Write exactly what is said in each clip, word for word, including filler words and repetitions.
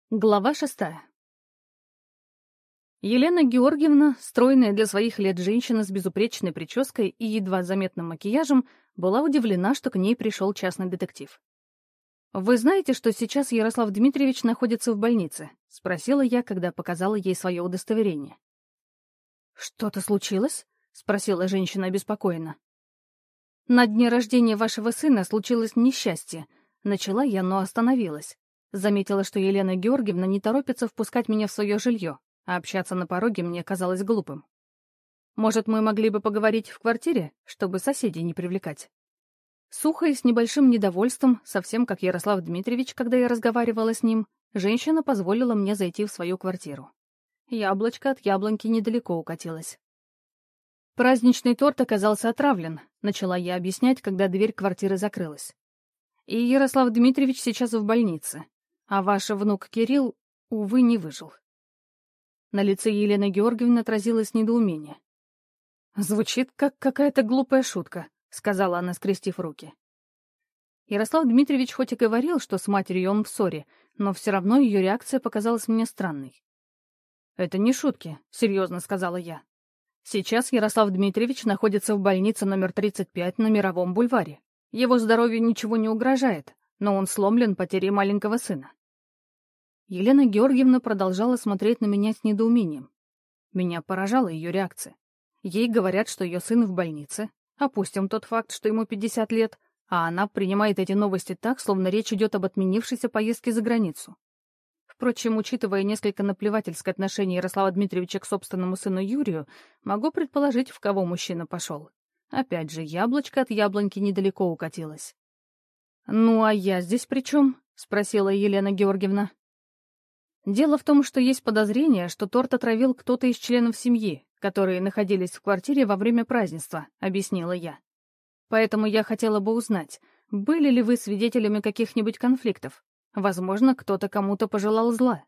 Глава шестая. Елена Георгиевна, стройная для своих лет женщина с безупречной прической и едва заметным макияжем, была удивлена, что к ней пришел частный детектив. «Вы знаете, что сейчас Ярослав Дмитриевич находится в больнице?» — спросила я, когда показала ей свое удостоверение. «Что-то случилось?» — спросила женщина обеспокоенно. «На дне рождения вашего сына случилось несчастье», — начала я, но остановилась. Заметила, что Елена Георгиевна не торопится впускать меня в свое жилье, а общаться на пороге мне казалось глупым. Может, мы могли бы поговорить в квартире, чтобы соседей не привлекать? Сухо и с небольшим недовольством, совсем как Ярослав Дмитриевич, когда я разговаривала с ним, женщина позволила мне зайти в свою квартиру. Яблочко от яблоньки недалеко укатилось. Праздничный торт оказался отравлен, начала я объяснять, когда дверь квартиры закрылась. И Ярослав Дмитриевич сейчас в больнице. А ваш внук Кирилл, увы, не выжил. На лице Елены Георгиевны отразилось недоумение. «Звучит как какая-то глупая шутка», — сказала она, скрестив руки. Ярослав Дмитриевич хоть и говорил, что с матерью он в ссоре, но все равно ее реакция показалась мне странной. «Это не шутки», — серьезно сказала я. «Сейчас Ярослав Дмитриевич находится в больнице номер тридцать пять на Мировом бульваре. Его здоровью ничего не угрожает, но он сломлен потерей маленького сына». Елена Георгиевна продолжала смотреть на меня с недоумением. Меня поражала ее реакция. Ей говорят, что ее сын в больнице, опустим тот факт, что ему пятьдесят лет, а она принимает эти новости так, словно речь идет об отменившейся поездке за границу. Впрочем, учитывая несколько наплевательское отношение Ярослава Дмитриевича к собственному сыну Юрию, могу предположить, в кого мужчина пошел. Опять же, яблочко от яблоньки недалеко укатилось. «Ну, а я здесь при чем?» — спросила Елена Георгиевна. «Дело в том, что есть подозрение, что торт отравил кто-то из членов семьи, которые находились в квартире во время празднества», — объяснила я. «Поэтому я хотела бы узнать, были ли вы свидетелями каких-нибудь конфликтов? Возможно, кто-то кому-то пожелал зла».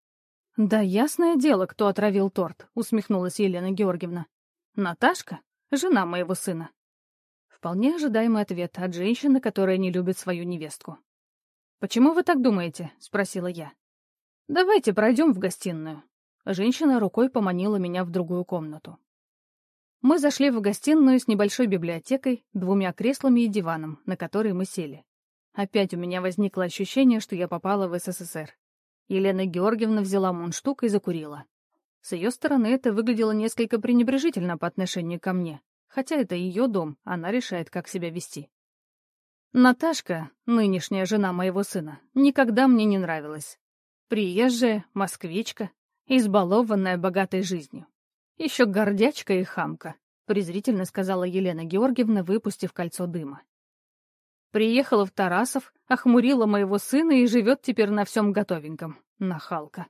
«Да ясное дело, кто отравил торт», — усмехнулась Елена Георгиевна. «Наташка, жена моего сына». Вполне ожидаемый ответ от женщины, которая не любит свою невестку. «Почему вы так думаете?» — спросила я. «Давайте пройдем в гостиную». Женщина рукой поманила меня в другую комнату. Мы зашли в гостиную с небольшой библиотекой, двумя креслами и диваном, на который мы сели. Опять у меня возникло ощущение, что я попала в СССР. Елена Георгиевна взяла мундштук и закурила. С ее стороны это выглядело несколько пренебрежительно по отношению ко мне, хотя это ее дом, она решает, как себя вести. Наташка, нынешняя жена моего сына, никогда мне не нравилась. Приезжая, москвичка, избалованная богатой жизнью. Еще гордячка и хамка, презрительно сказала Елена Георгиевна, выпустив кольцо дыма. Приехала в Тарасов, охмурила моего сына и живет теперь на всем готовеньком. Нахалка.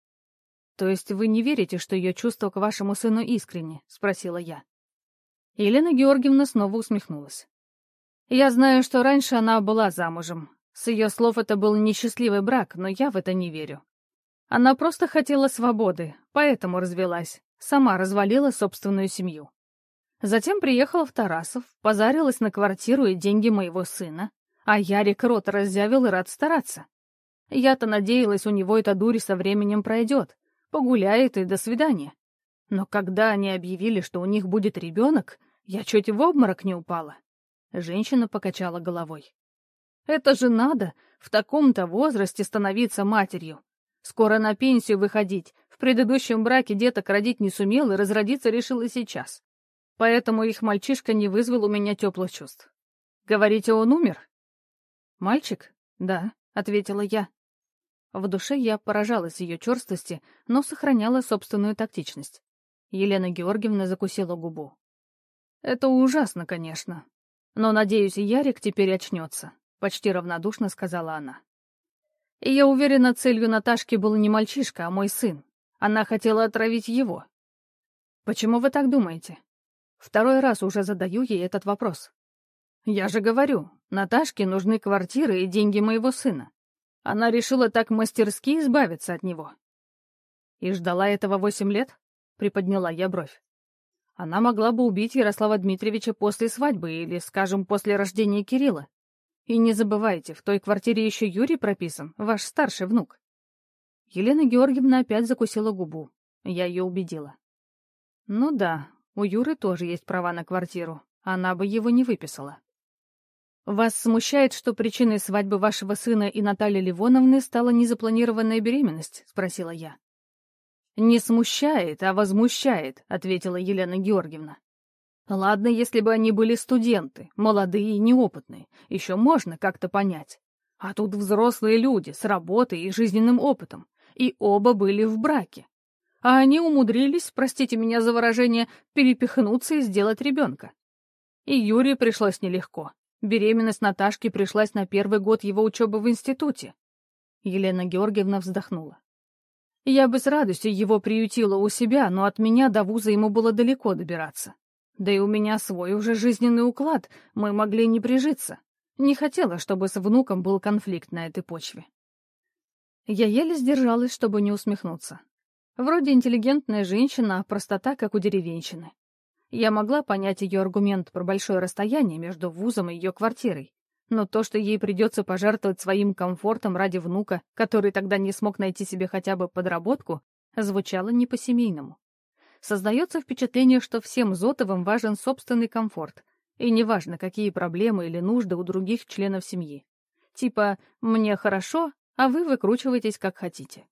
«То есть вы не верите, что ее чувства к вашему сыну искренни?» — спросила я. Елена Георгиевна снова усмехнулась. «Я знаю, что раньше она была замужем. С ее слов это был несчастливый брак, но я в это не верю. Она просто хотела свободы, поэтому развелась, сама развалила собственную семью. Затем приехала в Тарасов, позарилась на квартиру и деньги моего сына, а Ярик рот раззявил и рад стараться. Я-то надеялась, у него эта дурь со временем пройдет, погуляет и до свидания. Но когда они объявили, что у них будет ребенок, я чуть в обморок не упала». Женщина покачала головой. «Это же надо в таком-то возрасте становиться матерью. Скоро на пенсию выходить, в предыдущем браке деток родить не сумел и разродиться решил и сейчас. Поэтому их мальчишка не вызвал у меня теплых чувств. Говорите, он умер?» «Мальчик? Да», — ответила я. В душе я поражалась ее черствости, но сохраняла собственную тактичность. Елена Георгиевна закусила губу. «Это ужасно, конечно. Но, надеюсь, Ярик теперь очнется», — почти равнодушно сказала она. «И я уверена, целью Наташки был не мальчишка, а мой сын. Она хотела отравить его». «Почему вы так думаете?» Второй раз уже задаю ей этот вопрос. «Я же говорю, Наташке нужны квартиры и деньги моего сына. Она решила так мастерски избавиться от него». «И ждала этого восемь лет?» — приподняла я бровь. «Она могла бы убить Ярослава Дмитриевича после свадьбы или, скажем, после рождения Кирилла. И не забывайте, в той квартире еще Юрий прописан, ваш старший внук». Елена Георгиевна опять закусила губу. Я ее убедила. Ну да, у Юры тоже есть права на квартиру. Она бы его не выписала. «Вас смущает, что причиной свадьбы вашего сына и Натальи Ливоновны стала незапланированная беременность?» — спросила я. «Не смущает, а возмущает», — ответила Елена Георгиевна. «Ладно, если бы они были студенты, молодые и неопытные, еще можно как-то понять. А тут взрослые люди с работой и жизненным опытом, и оба были в браке. А они умудрились, простите меня за выражение, перепихнуться и сделать ребенка. И Юрию пришлось нелегко. Беременность Наташки пришлась на первый год его учебы в институте». Елена Георгиевна вздохнула. «Я бы с радостью его приютила у себя, но от меня до вуза ему было далеко добираться. Да и у меня свой уже жизненный уклад, мы могли не прижиться. Не хотела, чтобы с внуком был конфликт на этой почве». Я еле сдержалась, чтобы не усмехнуться. Вроде интеллигентная женщина, а простота, как у деревенщины. Я могла понять ее аргумент про большое расстояние между вузом и ее квартирой, но то, что ей придется пожертвовать своим комфортом ради внука, который тогда не смог найти себе хотя бы подработку, звучало не по-семейному. Создается впечатление, что всем Зотовым важен собственный комфорт, и неважно, какие проблемы или нужды у других членов семьи. Типа «мне хорошо, а вы выкручиваетесь как хотите».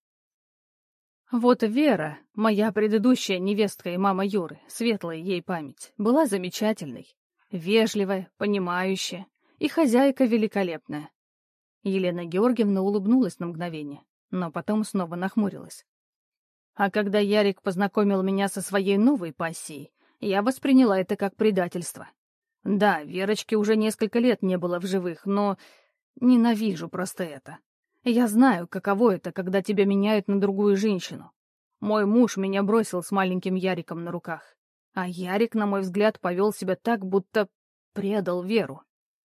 Вот Вера, моя предыдущая невестка и мама Юры, светлая ей память, была замечательной, вежливая, понимающая и хозяйка великолепная. Елена Георгиевна улыбнулась на мгновение, но потом снова нахмурилась. А когда Ярик познакомил меня со своей новой пассией, я восприняла это как предательство. Да, Верочки уже несколько лет не было в живых, но ненавижу просто это. Я знаю, каково это, когда тебя меняют на другую женщину. Мой муж меня бросил с маленьким Яриком на руках. А Ярик, на мой взгляд, повел себя так, будто предал Веру.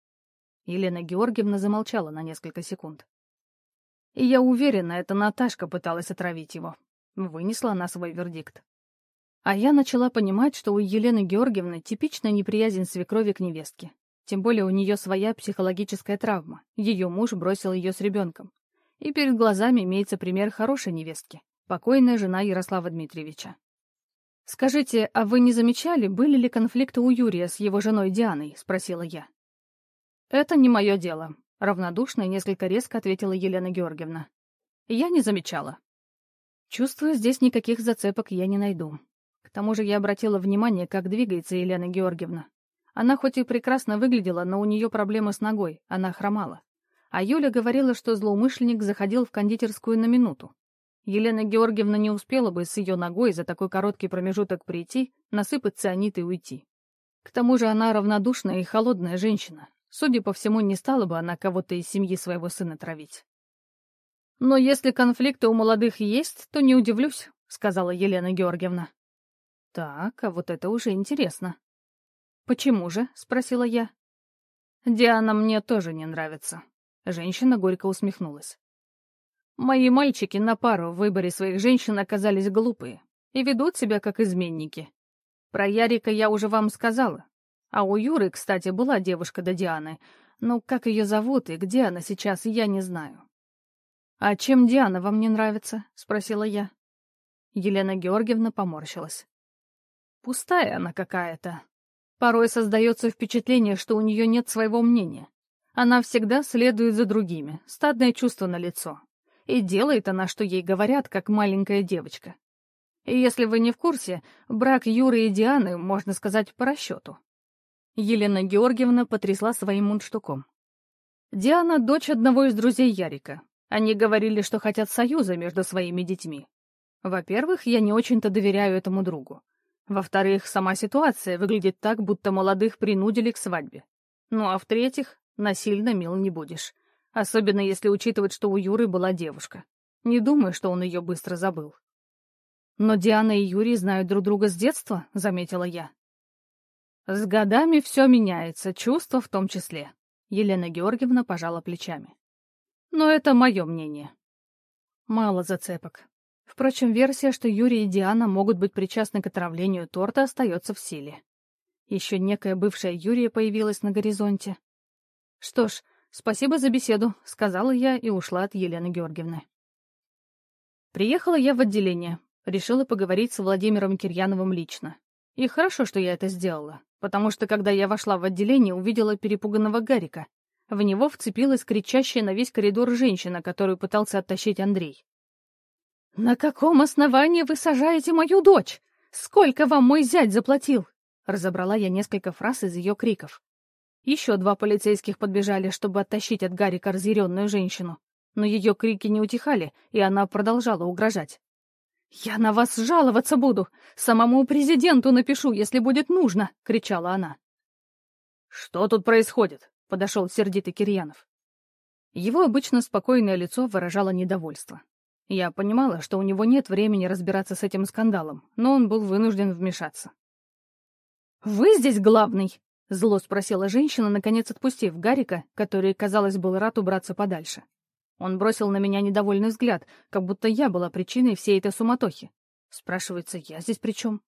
Елена Георгиевна замолчала на несколько секунд. И я уверена, это Наташка пыталась отравить его. Вынесла она свой вердикт. А я начала понимать, что у Елены Георгиевны типичная неприязнь свекрови к невестке. Тем более у нее своя психологическая травма. Ее муж бросил ее с ребенком. И перед глазами имеется пример хорошей невестки, покойная жена Ярослава Дмитриевича. «Скажите, а вы не замечали, были ли конфликты у Юрия с его женой Дианой?» — спросила я. «Это не мое дело», — равнодушно и несколько резко ответила Елена Георгиевна. «Я не замечала». Чувствую, здесь никаких зацепок я не найду. К тому же я обратила внимание, как двигается Елена Георгиевна. Она хоть и прекрасно выглядела, но у нее проблемы с ногой, она хромала. А Юля говорила, что злоумышленник заходил в кондитерскую на минуту. Елена Георгиевна не успела бы с ее ногой за такой короткий промежуток прийти, насыпать цианид и уйти. К тому же она равнодушная и холодная женщина. Судя по всему, не стала бы она кого-то из семьи своего сына травить. «Но если конфликты у молодых есть, то не удивлюсь», — сказала Елена Георгиевна. «Так, а вот это уже интересно». «Почему же?» — спросила я. «Диана мне тоже не нравится». Женщина горько усмехнулась. «Мои мальчики на пару в выборе своих женщин оказались глупые и ведут себя как изменники. Про Ярика я уже вам сказала. А у Юры, кстати, была девушка до Дианы, но как ее зовут и где она сейчас, я не знаю». «А чем Диана вам не нравится?» — спросила я. Елена Георгиевна поморщилась. «Пустая она какая-то. Порой создается впечатление, что у нее нет своего мнения. Она всегда следует за другими, стадное чувство налицо. И делает она, что ей говорят, как маленькая девочка. И если вы не в курсе, брак Юры и Дианы, можно сказать, по расчету». Елена Георгиевна потрясла своим мундштуком. «Диана — дочь одного из друзей Ярика. Они говорили, что хотят союза между своими детьми. Во-первых, я не очень-то доверяю этому другу. Во-вторых, сама ситуация выглядит так, будто молодых принудили к свадьбе. Ну а в-третьих, насильно мил не будешь. Особенно если учитывать, что у Юры была девушка. Не думаю, что он ее быстро забыл». «Но Диана и Юрий знают друг друга с детства», — заметила я. «С годами все меняется, чувства в том числе», — Елена Георгиевна пожала плечами. «Но это мое мнение». Мало зацепок. Впрочем, версия, что Юрий и Диана могут быть причастны к отравлению торта, остается в силе. Еще некая бывшая Юрия появилась на горизонте. «Что ж, спасибо за беседу», — сказала я и ушла от Елены Георгиевны. Приехала я в отделение. Решила поговорить с Владимиром Кирьяновым лично. И хорошо, что я это сделала, потому что, когда я вошла в отделение, увидела перепуганного Гарика. В него вцепилась кричащая на весь коридор женщина, которую пытался оттащить Андрей. «На каком основании вы сажаете мою дочь? Сколько вам мой зять заплатил?» Разобрала я несколько фраз из ее криков. Еще два полицейских подбежали, чтобы оттащить от Гарика разъяренную женщину. Но ее крики не утихали, и она продолжала угрожать. «Я на вас жаловаться буду! Самому президенту напишу, если будет нужно!» — кричала она. «Что тут происходит?» — подошел сердитый Кирьянов. Его обычно спокойное лицо выражало недовольство. Я понимала, что у него нет времени разбираться с этим скандалом, но он был вынужден вмешаться. «Вы здесь главный?» — зло спросила женщина, наконец отпустив Гарика, который, казалось, был рад убраться подальше. Он бросил на меня недовольный взгляд, как будто я была причиной всей этой суматохи. Спрашивается, я здесь при чем?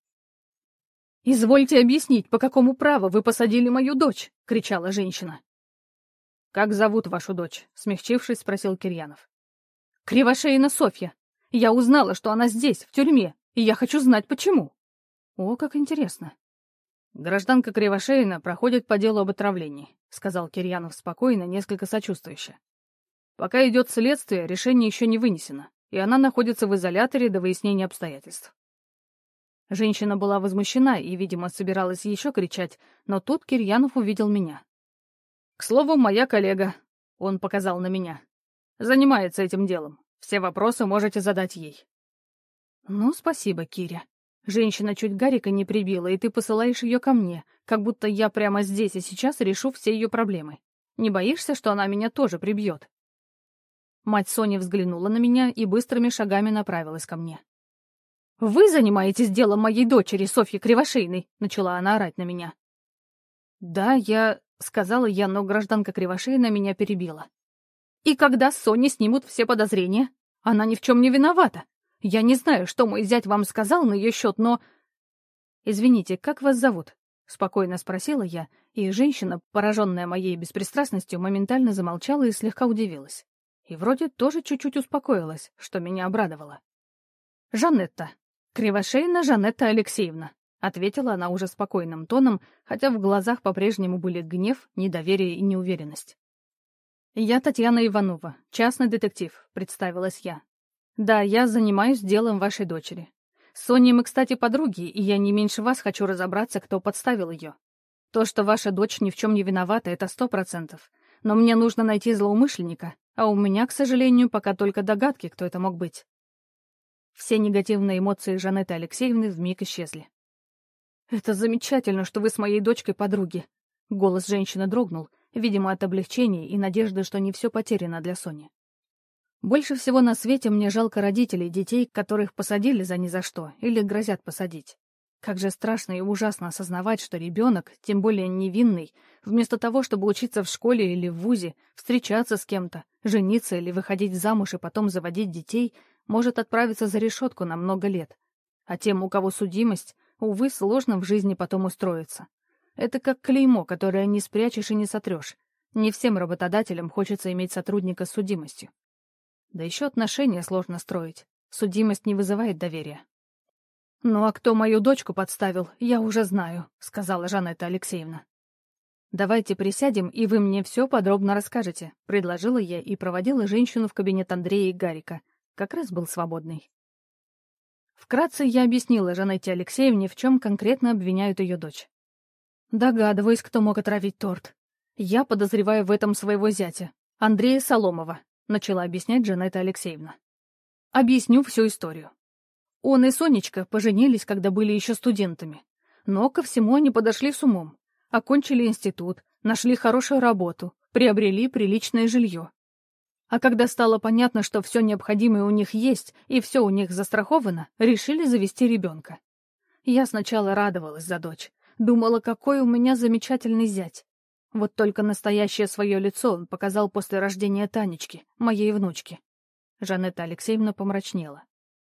«Извольте объяснить, по какому праву вы посадили мою дочь?» — кричала женщина. «Как зовут вашу дочь?» — смягчившись, спросил Кирьянов. «Кривошеина Софья. Я узнала, что она здесь, в тюрьме, и я хочу знать, почему». «О, как интересно». «Гражданка Кривошеина проходит по делу об отравлении», — сказал Кирьянов спокойно, несколько сочувствующе. «Пока идет следствие, решение еще не вынесено, и она находится в изоляторе до выяснения обстоятельств». Женщина была возмущена и, видимо, собиралась еще кричать, но тут Кирьянов увидел меня. «К слову, моя коллега», — он показал на меня, — «занимается этим делом. Все вопросы можете задать ей». «Ну, спасибо, Киря. Женщина чуть Гарика не прибила, и ты посылаешь ее ко мне, как будто я прямо здесь и сейчас решу все ее проблемы. Не боишься, что она меня тоже прибьет?» Мать Сони взглянула на меня и быстрыми шагами направилась ко мне. «Вы занимаетесь делом моей дочери, Софьи Кривошеиной?» — начала она орать на меня. «Да, я...» — сказала я, но гражданка Кривошеина меня перебила. «И когда с Соней снимут все подозрения? Она ни в чем не виновата. Я не знаю, что мой зять вам сказал на ее счет, но...» «Извините, как вас зовут?» — спокойно спросила я, и женщина, пораженная моей беспристрастностью, моментально замолчала и слегка удивилась. И вроде тоже чуть-чуть успокоилась, что меня обрадовало. «Жанетта. Кривошеина Жанетта Алексеевна», — ответила она уже спокойным тоном, хотя в глазах по-прежнему были гнев, недоверие и неуверенность. «Я Татьяна Иванова, частный детектив», — представилась я. «Да, я занимаюсь делом вашей дочери. С Соней мы, кстати, подруги, и я не меньше вас хочу разобраться, кто подставил ее. То, что ваша дочь ни в чем не виновата, это сто процентов. Но мне нужно найти злоумышленника, а у меня, к сожалению, пока только догадки, кто это мог быть». Все негативные эмоции Жанетты Алексеевны вмиг исчезли. «Это замечательно, что вы с моей дочкой подруги». Голос женщины дрогнул, видимо, от облегчения и надежды, что не все потеряно для Сони. «Больше всего на свете мне жалко родителей детей, которых посадили за ни за что или грозят посадить. Как же страшно и ужасно осознавать, что ребенок, тем более невинный, вместо того, чтобы учиться в школе или в вузе, встречаться с кем-то, жениться или выходить замуж и потом заводить детей, может отправиться за решетку на много лет. А тем, у кого судимость, увы, сложно в жизни потом устроиться. Это как клеймо, которое не спрячешь и не сотрешь. Не всем работодателям хочется иметь сотрудника с судимостью. Да еще отношения сложно строить. Судимость не вызывает доверия. «Ну а кто мою дочку подставил, я уже знаю», — сказала Жанетта Алексеевна. «Давайте присядем, и вы мне все подробно расскажете», — предложила я и проводила женщину в кабинет Андрея и Гарика. Как раз был свободный. Вкратце я объяснила Жанетте Алексеевне, в чем конкретно обвиняют ее дочь. «Догадываюсь, кто мог отравить торт. Я подозреваю в этом своего зятя, Андрея Соломова», — начала объяснять Жанетта Алексеевна. «Объясню всю историю. Он и Сонечка поженились, когда были еще студентами. Но ко всему они подошли с умом. Окончили институт, нашли хорошую работу, приобрели приличное жилье. А когда стало понятно, что все необходимое у них есть и все у них застраховано, решили завести ребенка. Я сначала радовалась за дочь, думала, какой у меня замечательный зять. Вот только настоящее свое лицо он показал после рождения Танечки, моей внучки. Жанетта Алексеевна помрачнела.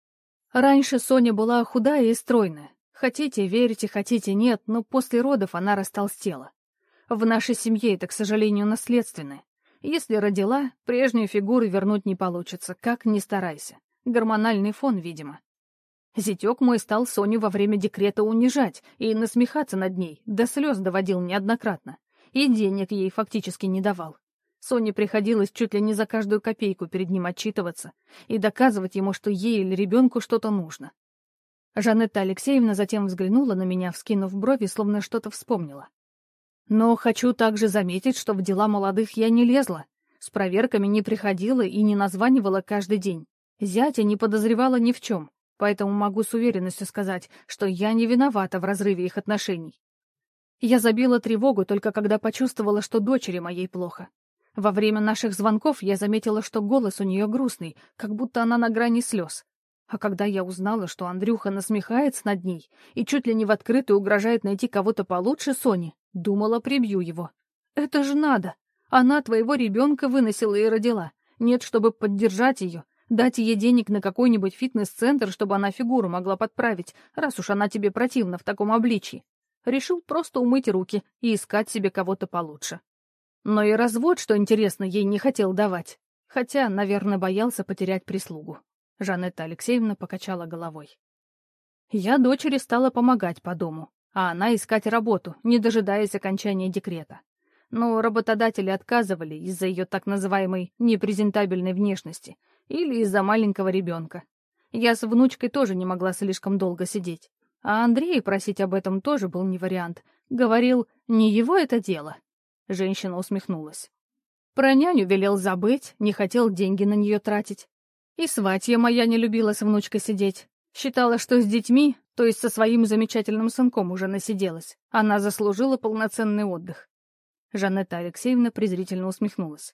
Раньше Соня была худая и стройная. Хотите верьте, хотите нет, но после родов она растолстела. В нашей семье это, к сожалению, наследственное. Если родила, прежнюю фигуру вернуть не получится, как ни старайся. Гормональный фон, видимо. Зятёк мой стал Соню во время декрета унижать и насмехаться над ней, до слез доводил неоднократно. И денег ей фактически не давал. Соне приходилось чуть ли не за каждую копейку перед ним отчитываться и доказывать ему, что ей или ребенку что-то нужно. Жанетта Алексеевна затем взглянула на меня, вскинув брови, словно что-то вспомнила. Но хочу также заметить, что в дела молодых я не лезла, с проверками не приходила и не названивала каждый день. Зятя не подозревала ни в чем, поэтому могу с уверенностью сказать, что я не виновата в разрыве их отношений. Я забила тревогу только когда почувствовала, что дочери моей плохо. Во время наших звонков я заметила, что голос у нее грустный, как будто она на грани слез. А когда я узнала, что Андрюха насмехается над ней и чуть ли не в открытую угрожает найти кого-то получше Сони, думала, прибью его. Это же надо! Она твоего ребенка выносила и родила. Нет, чтобы поддержать ее, дать ей денег на какой-нибудь фитнес-центр, чтобы она фигуру могла подправить, раз уж она тебе противна в таком обличии. Решил просто умыть руки и искать себе кого-то получше. Но и развод, что интересно, ей не хотел давать. Хотя, наверное, боялся потерять прислугу. Жанетта Алексеевна покачала головой. Я дочери стала помогать по дому, а она искать работу, не дожидаясь окончания декрета. Но работодатели отказывали из-за ее так называемой непрезентабельной внешности или из-за маленького ребенка. Я с внучкой тоже не могла слишком долго сидеть. А Андрея просить об этом тоже был не вариант. Говорил, не его это дело. Женщина усмехнулась. Про няню велел забыть, не хотел деньги на нее тратить. И сватья моя не любила с внучкой сидеть. Считала, что с детьми, то есть со своим замечательным сынком уже насиделась. Она заслужила полноценный отдых. Жанетта Алексеевна презрительно усмехнулась.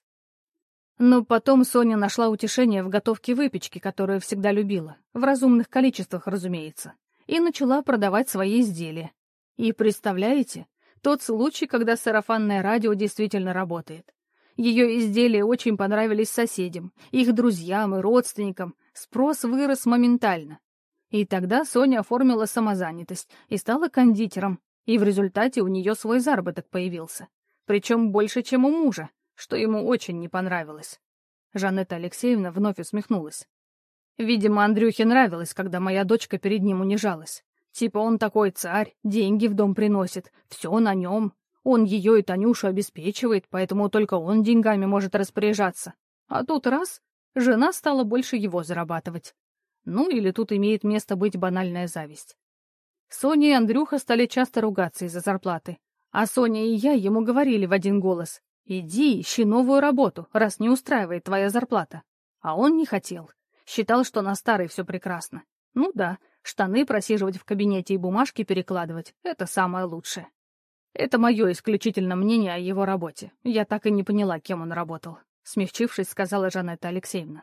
Но потом Соня нашла утешение в готовке выпечки, которую всегда любила. В разумных количествах, разумеется. И начала продавать свои изделия. И представляете, тот случай, когда сарафанное радио действительно работает. Ее изделия очень понравились соседям, их друзьям и родственникам. Спрос вырос моментально. И тогда Соня оформила самозанятость и стала кондитером, и в результате у нее свой заработок появился. Причем больше, чем у мужа, что ему очень не понравилось. Жанетта Алексеевна вновь усмехнулась. Видимо, Андрюхе нравилось, когда моя дочка перед ним унижалась. Типа он такой царь, деньги в дом приносит, все на нем. Он ее и Танюшу обеспечивает, поэтому только он деньгами может распоряжаться. А тут раз — жена стала больше его зарабатывать. Ну или тут имеет место быть банальная зависть. Соня и Андрюха стали часто ругаться из-за зарплаты. А Соня и я ему говорили в один голос: «Иди, ищи новую работу, раз не устраивает твоя зарплата». А он не хотел. Считал, что на старой все прекрасно. Ну да, штаны просиживать в кабинете и бумажки перекладывать — это самое лучшее. Это мое исключительно мнение о его работе. Я так и не поняла, кем он работал. Смягчившись, сказала Жанетта Алексеевна.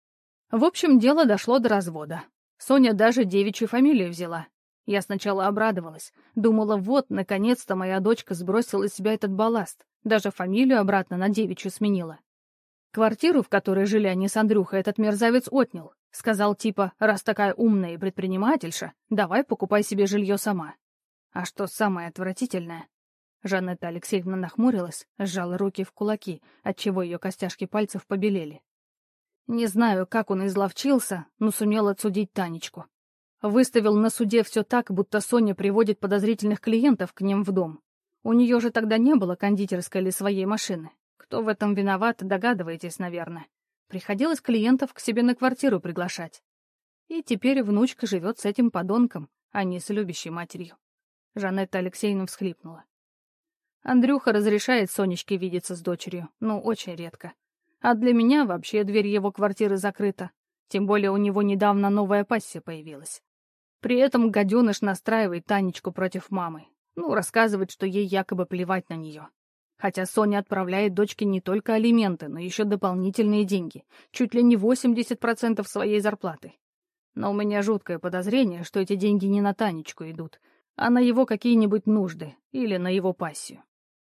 В общем, дело дошло до развода. Соня даже девичью фамилию взяла. Я сначала обрадовалась. Думала, вот, наконец-то моя дочка сбросила из себя этот балласт. Даже фамилию обратно на девичью сменила. Квартиру, в которой жили они с Андрюхой, этот мерзавец отнял. Сказал типа, раз такая умная и предпринимательша, давай покупай себе жилье сама. А что самое отвратительное? Жанетта Алексеевна нахмурилась, сжала руки в кулаки, отчего ее костяшки пальцев побелели. Не знаю, как он изловчился, но сумел отсудить Танечку. Выставил на суде все так, будто Соня приводит подозрительных клиентов к ним в дом. У нее же тогда не было кондитерской или своей машины. Кто в этом виноват, догадываетесь, наверное. Приходилось клиентов к себе на квартиру приглашать. И теперь внучка живет с этим подонком, а не с любящей матерью. Жанетта Алексеевна всхлипнула. Андрюха разрешает Сонечке видеться с дочерью, но очень редко. А для меня вообще дверь его квартиры закрыта. Тем более у него недавно новая пассия появилась. При этом гаденыш настраивает Танечку против мамы. Ну, рассказывает, что ей якобы плевать на нее. Хотя Соня отправляет дочке не только алименты, но еще дополнительные деньги. Чуть ли не восемьдесят процентов своей зарплаты. Но у меня жуткое подозрение, что эти деньги не на Танечку идут, а на его какие-нибудь нужды или на его пассию.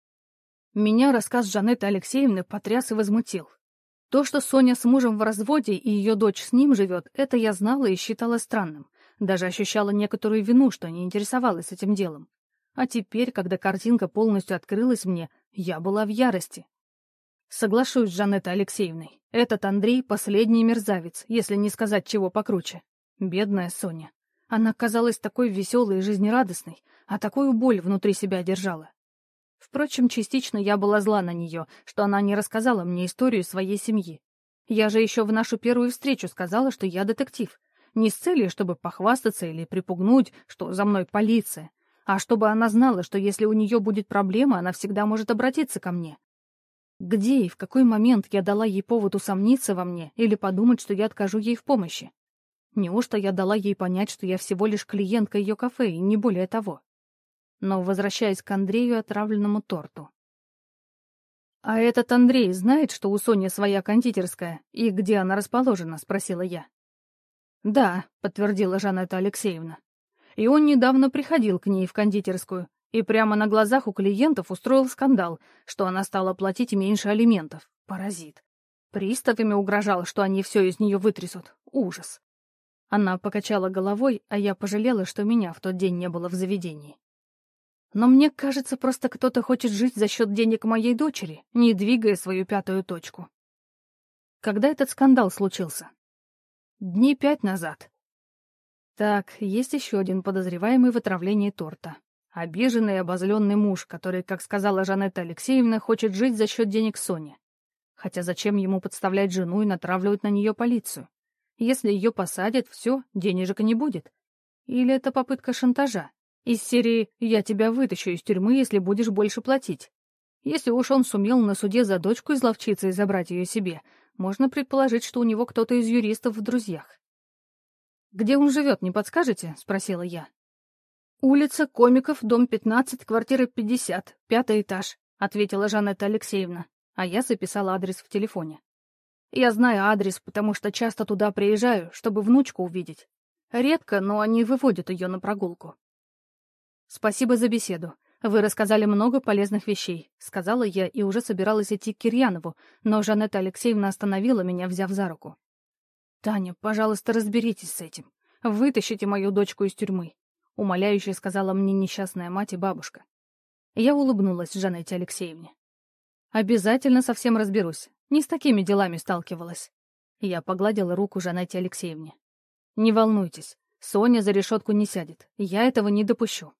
Меня рассказ Жанетты Алексеевны потряс и возмутил. То, что Соня с мужем в разводе и ее дочь с ним живет, это я знала и считала странным. Даже ощущала некоторую вину, что не интересовалась этим делом. А теперь, когда картинка полностью открылась мне, я была в ярости. Соглашусь с Жанеттой Алексеевной. Этот Андрей — последний мерзавец, если не сказать чего покруче. Бедная Соня. Она казалась такой веселой и жизнерадостной, а такую боль внутри себя держала. Впрочем, частично я была зла на нее, что она не рассказала мне историю своей семьи. Я же еще в нашу первую встречу сказала, что я детектив. Не с целью, чтобы похвастаться или припугнуть, что за мной полиция, а чтобы она знала, что если у нее будет проблема, она всегда может обратиться ко мне. Где и в какой момент я дала ей повод усомниться во мне или подумать, что я откажу ей в помощи? Неужто я дала ей понять, что я всего лишь клиентка ее кафе и не более того? Но возвращаясь к Андрею, отравленному торту. «А этот Андрей знает, что у Сони своя кондитерская, и где она расположена?» — спросила я. «Да», — подтвердила Жанетта Алексеевна. «И он недавно приходил к ней в кондитерскую и прямо на глазах у клиентов устроил скандал, что она стала платить меньше алиментов. Паразит. Приставами угрожал, что они все из нее вытрясут. Ужас». Она покачала головой, а я пожалела, что меня в тот день не было в заведении. «Но мне кажется, просто кто-то хочет жить за счет денег моей дочери, не двигая свою пятую точку». Когда этот скандал случился? Дней пять назад. Так, есть еще один подозреваемый в отравлении торта. Обиженный и обозленный муж, который, как сказала Жанетта Алексеевна, хочет жить за счет денег Сони. Хотя зачем ему подставлять жену и натравливать на нее полицию? Если ее посадят, все, денежек и не будет. Или это попытка шантажа? Из серии «Я тебя вытащу из тюрьмы, если будешь больше платить». Если уж он сумел на суде за дочку изловчиться и забрать ее себе, можно предположить, что у него кто-то из юристов в друзьях. «Где он живет, не подскажете?» — спросила я. «Улица Комиков, дом пятнадцать, квартира пятьдесят, пятый этаж», — ответила Жанетта Алексеевна, а я записала адрес в телефоне. «Я знаю адрес, потому что часто туда приезжаю, чтобы внучку увидеть. Редко, но они выводят ее на прогулку». «Спасибо за беседу. Вы рассказали много полезных вещей», — сказала я и уже собиралась идти к Кирьянову, но Жанетта Алексеевна остановила меня, взяв за руку. «Таня, пожалуйста, разберитесь с этим. Вытащите мою дочку из тюрьмы», — умоляюще сказала мне несчастная мать и бабушка. Я улыбнулась Жанетте Алексеевне. «Обязательно со всем разберусь. Не с такими делами сталкивалась». Я погладила руку Жанетте Алексеевне. «Не волнуйтесь, Соня за решетку не сядет. Я этого не допущу».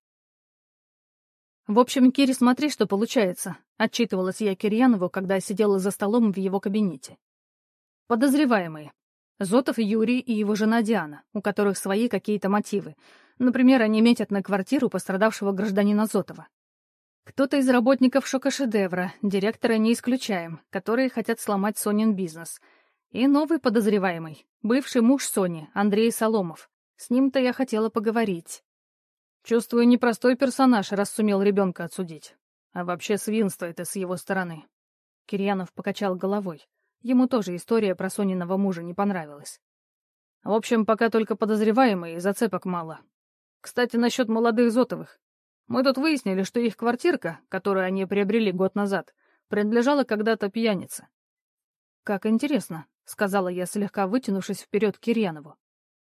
«В общем, Кири, смотри, что получается», — отчитывалась я Кирьянову, когда сидела за столом в его кабинете. «Подозреваемые. Зотов Юрий и его жена Диана, у которых свои какие-то мотивы. Например, они метят на квартиру пострадавшего гражданина Зотова. Кто-то из работников шока-шедевра, директора не исключаем, которые хотят сломать Сонин бизнес. И новый подозреваемый, бывший муж Сони, Андрей Соломов. С ним-то я хотела поговорить. Чувствую, непростой персонаж, раз сумел ребенка отсудить. А вообще свинство это с его стороны». Кирьянов покачал головой. Ему тоже история про Сониного мужа не понравилась. «В общем, пока только подозреваемые, и зацепок мало. Кстати, насчет молодых Зотовых. Мы тут выяснили, что их квартирка, которую они приобрели год назад, принадлежала когда-то пьянице». «Как интересно», — сказала я, слегка вытянувшись вперед к Кирьянову.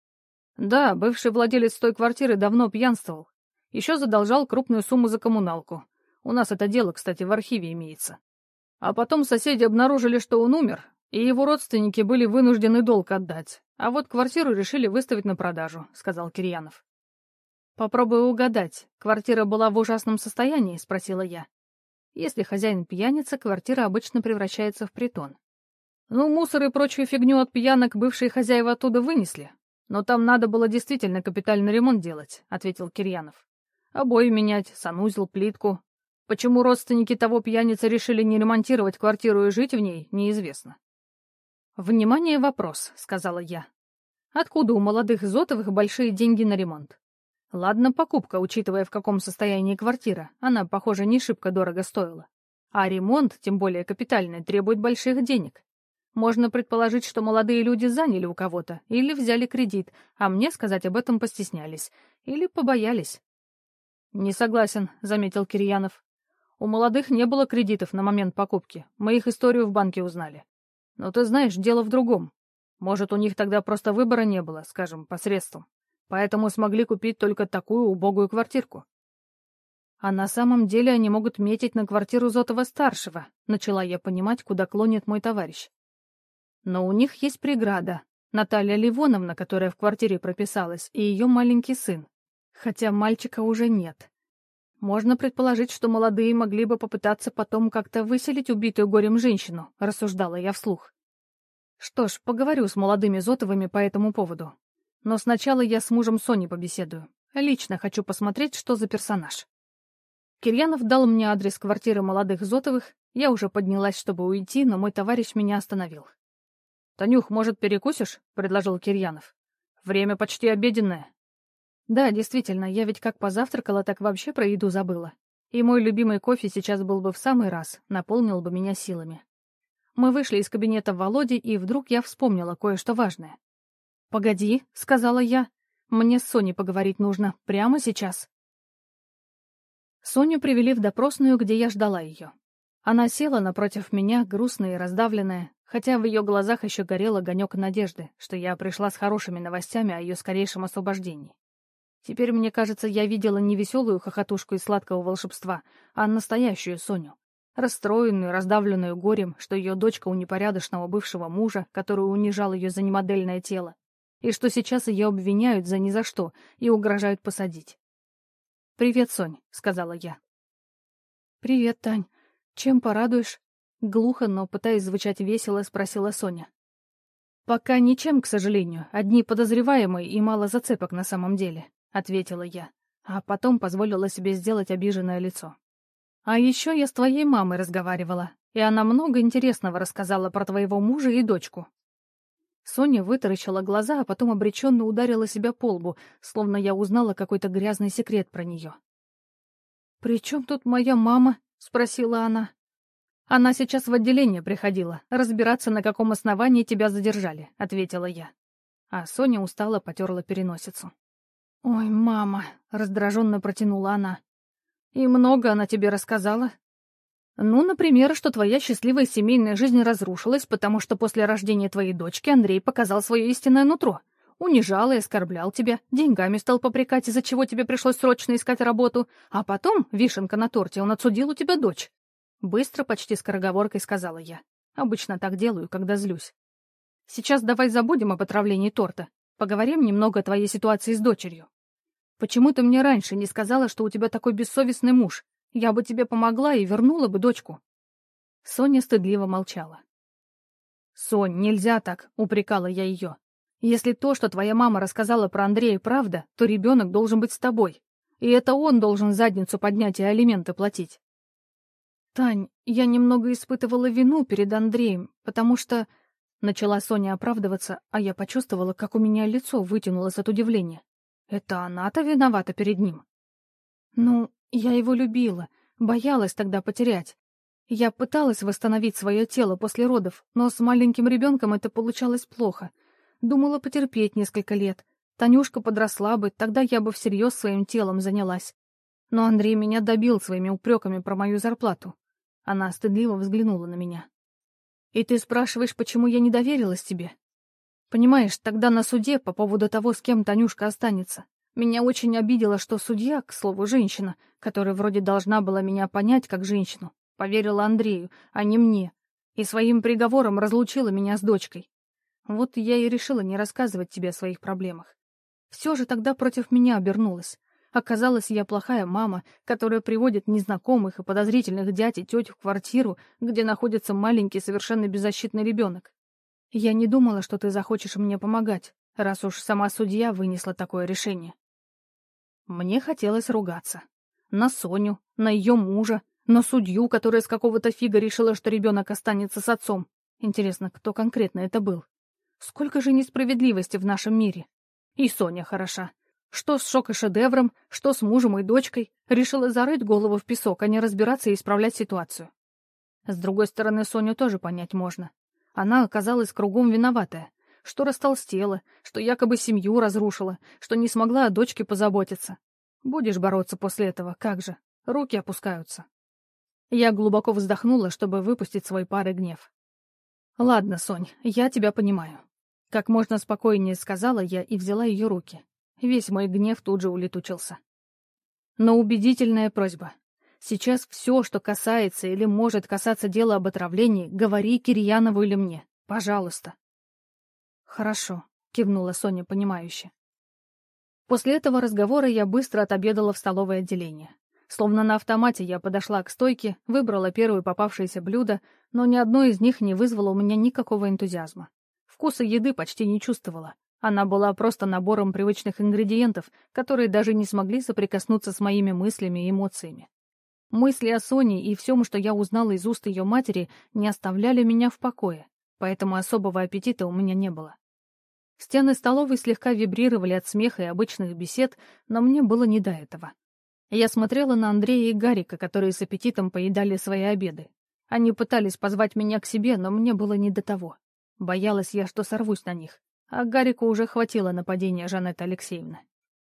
«Да, бывший владелец той квартиры давно пьянствовал. Еще задолжал крупную сумму за коммуналку. У нас это дело, кстати, в архиве имеется. А потом соседи обнаружили, что он умер, и его родственники были вынуждены долг отдать. А вот квартиру решили выставить на продажу», — сказал Кирьянов. «Попробую угадать. Квартира была в ужасном состоянии?» — спросила я. «Если хозяин пьяница, квартира обычно превращается в притон». «Ну, мусор и прочую фигню от пьянок бывшие хозяева оттуда вынесли. Но там надо было действительно капитальный ремонт делать», — ответил Кирьянов. «Обои менять, санузел, плитку. Почему родственники того пьяницы решили не ремонтировать квартиру и жить в ней, неизвестно». «Внимание, вопрос», — сказала я. «Откуда у молодых Зотовых большие деньги на ремонт? Ладно, покупка, учитывая, в каком состоянии квартира. Она, похоже, не шибко дорого стоила. А ремонт, тем более капитальный, требует больших денег. Можно предположить, что молодые люди заняли у кого-то или взяли кредит, а мне сказать об этом постеснялись. Или побоялись». «Не согласен», — заметил Кирьянов. «У молодых не было кредитов на момент покупки. Мы их историю в банке узнали. Но ты знаешь, дело в другом. Может, у них тогда просто выбора не было, скажем, по средствам. Поэтому смогли купить только такую убогую квартирку». А на самом деле они могут метить на квартиру Зотова-старшего, начала я понимать, куда клонит мой товарищ. Но у них есть преграда. Наталья Ливоновна, которая в квартире прописалась, и ее маленький сын. Хотя мальчика уже нет. Можно предположить, что молодые могли бы попытаться потом как-то выселить убитую горем женщину, рассуждала я вслух. Что ж, поговорю с молодыми Зотовыми по этому поводу. Но сначала я с мужем Сони побеседую. Лично хочу посмотреть, что за персонаж. Кирьянов дал мне адрес квартиры молодых Зотовых. Я уже поднялась, чтобы уйти, но мой товарищ меня остановил. «Танюх, может, перекусишь?» — предложил Кирьянов. «Время почти обеденное». Да, действительно, я ведь как позавтракала, так вообще про еду забыла. И мой любимый кофе сейчас был бы в самый раз, наполнил бы меня силами. Мы вышли из кабинета Володи, и вдруг я вспомнила кое-что важное. «Погоди», — сказала я, — «мне с Соней поговорить нужно прямо сейчас». Соню привели в допросную, где я ждала ее. Она села напротив меня, грустная и раздавленная, хотя в ее глазах еще горел огонек надежды, что я пришла с хорошими новостями о ее скорейшем освобождении. Теперь, мне кажется, я видела не веселую хохотушку из сладкого волшебства, а настоящую Соню. Расстроенную, раздавленную горем, что ее дочка у непорядочного бывшего мужа, который унижал ее за немодельное тело, и что сейчас ее обвиняют за ни за что и угрожают посадить. «Привет, Сонь», — сказала я. «Привет, Тань. Чем порадуешь?» Глухо, но пытаясь звучать весело, спросила Соня. «Пока ничем, к сожалению, одни подозреваемые и мало зацепок на самом деле», — ответила я, а потом позволила себе сделать обиженное лицо. «А еще я с твоей мамой разговаривала, и она много интересного рассказала про твоего мужа и дочку». Соня вытаращила глаза, а потом обреченно ударила себя по лбу, словно я узнала какой-то грязный секрет про нее. «При чем тут моя мама?» — спросила она. «Она сейчас в отделение приходила, разбираться, на каком основании тебя задержали», — ответила я. А Соня устало потерла переносицу. «Ой, мама», — раздраженно протянула она. «И много она тебе рассказала?» «Ну, например, что твоя счастливая семейная жизнь разрушилась, потому что после рождения твоей дочки Андрей показал свое истинное нутро. Унижал и оскорблял тебя, деньгами стал попрекать, из-за чего тебе пришлось срочно искать работу, а потом, вишенка на торте, он отсудил у тебя дочь». Быстро, почти скороговоркой сказала я. Обычно так делаю, когда злюсь. «Сейчас давай забудем об отравлении торта. Поговорим немного о твоей ситуации с дочерью. Почему ты мне раньше не сказала, что у тебя такой бессовестный муж? Я бы тебе помогла и вернула бы дочку». Соня стыдливо молчала. «Сонь, нельзя так», — упрекала я ее. «Если то, что твоя мама рассказала про Андрея, правда, то ребенок должен быть с тобой. И это он должен задницу поднять и алименты платить». «Тань, я немного испытывала вину перед Андреем, потому что...» Начала Соня оправдываться, а я почувствовала, как у меня лицо вытянулось от удивления. Это она-то виновата перед ним? «Ну, я его любила, боялась тогда потерять. Я пыталась восстановить свое тело после родов, но с маленьким ребенком это получалось плохо. Думала потерпеть несколько лет. Танюшка подросла бы, тогда я бы всерьез своим телом занялась. Но Андрей меня добил своими упреками про мою зарплату». Она стыдливо взглянула на меня. «И ты спрашиваешь, почему я не доверилась тебе? Понимаешь, тогда на суде по поводу того, с кем Танюшка останется, меня очень обидело, что судья, к слову, женщина, которая вроде должна была меня понять как женщину, поверила Андрею, а не мне, и своим приговором разлучила меня с дочкой. Вот я и решила не рассказывать тебе о своих проблемах. Все же тогда против меня обернулось. Оказалось, я плохая мама, которая приводит незнакомых и подозрительных дядь и теть в квартиру, где находится маленький совершенно беззащитный ребенок. Я не думала, что ты захочешь мне помогать, раз уж сама судья вынесла такое решение». Мне хотелось ругаться. На Соню, на ее мужа, на судью, которая с какого-то фига решила, что ребенок останется с отцом. Интересно, кто конкретно это был? Сколько же несправедливости в нашем мире. И Соня хороша. Что с шок-шедевром, что с мужем и дочкой, решила зарыть голову в песок, а не разбираться и исправлять ситуацию. С другой стороны, Соню тоже понять можно. Она оказалась кругом виноватая, что растолстела, что якобы семью разрушила, что не смогла о дочке позаботиться. Будешь бороться после этого, как же, руки опускаются. Я глубоко вздохнула, чтобы выпустить свой пар и гнев. «Ладно, Сонь, я тебя понимаю». Как можно спокойнее сказала я и взяла ее руки. Весь мой гнев тут же улетучился. но убедительная просьба. Сейчас все, что касается или может касаться дела об отравлении, говори Кирьянову или мне. Пожалуйста. Хорошо, кивнула Соня понимающе. После этого разговора я быстро отобедала в столовое отделение. Словно на автомате я подошла к стойке, выбрала первое попавшееся блюдо, но ни одно из них не вызвало у меня никакого энтузиазма. Вкуса еды почти не чувствовала. Она была просто набором привычных ингредиентов, которые даже не смогли соприкоснуться с моими мыслями и эмоциями. Мысли о Соне и всем, что я узнала из уст ее матери, не оставляли меня в покое, поэтому особого аппетита у меня не было. Стены столовой слегка вибрировали от смеха и обычных бесед, но мне было не до этого. Я смотрела на Андрея и Гарика, которые с аппетитом поедали свои обеды. Они пытались позвать меня к себе, но мне было не до того. Боялась я, что сорвусь на них, а Гарику уже хватило нападения Жанетты Алексеевны.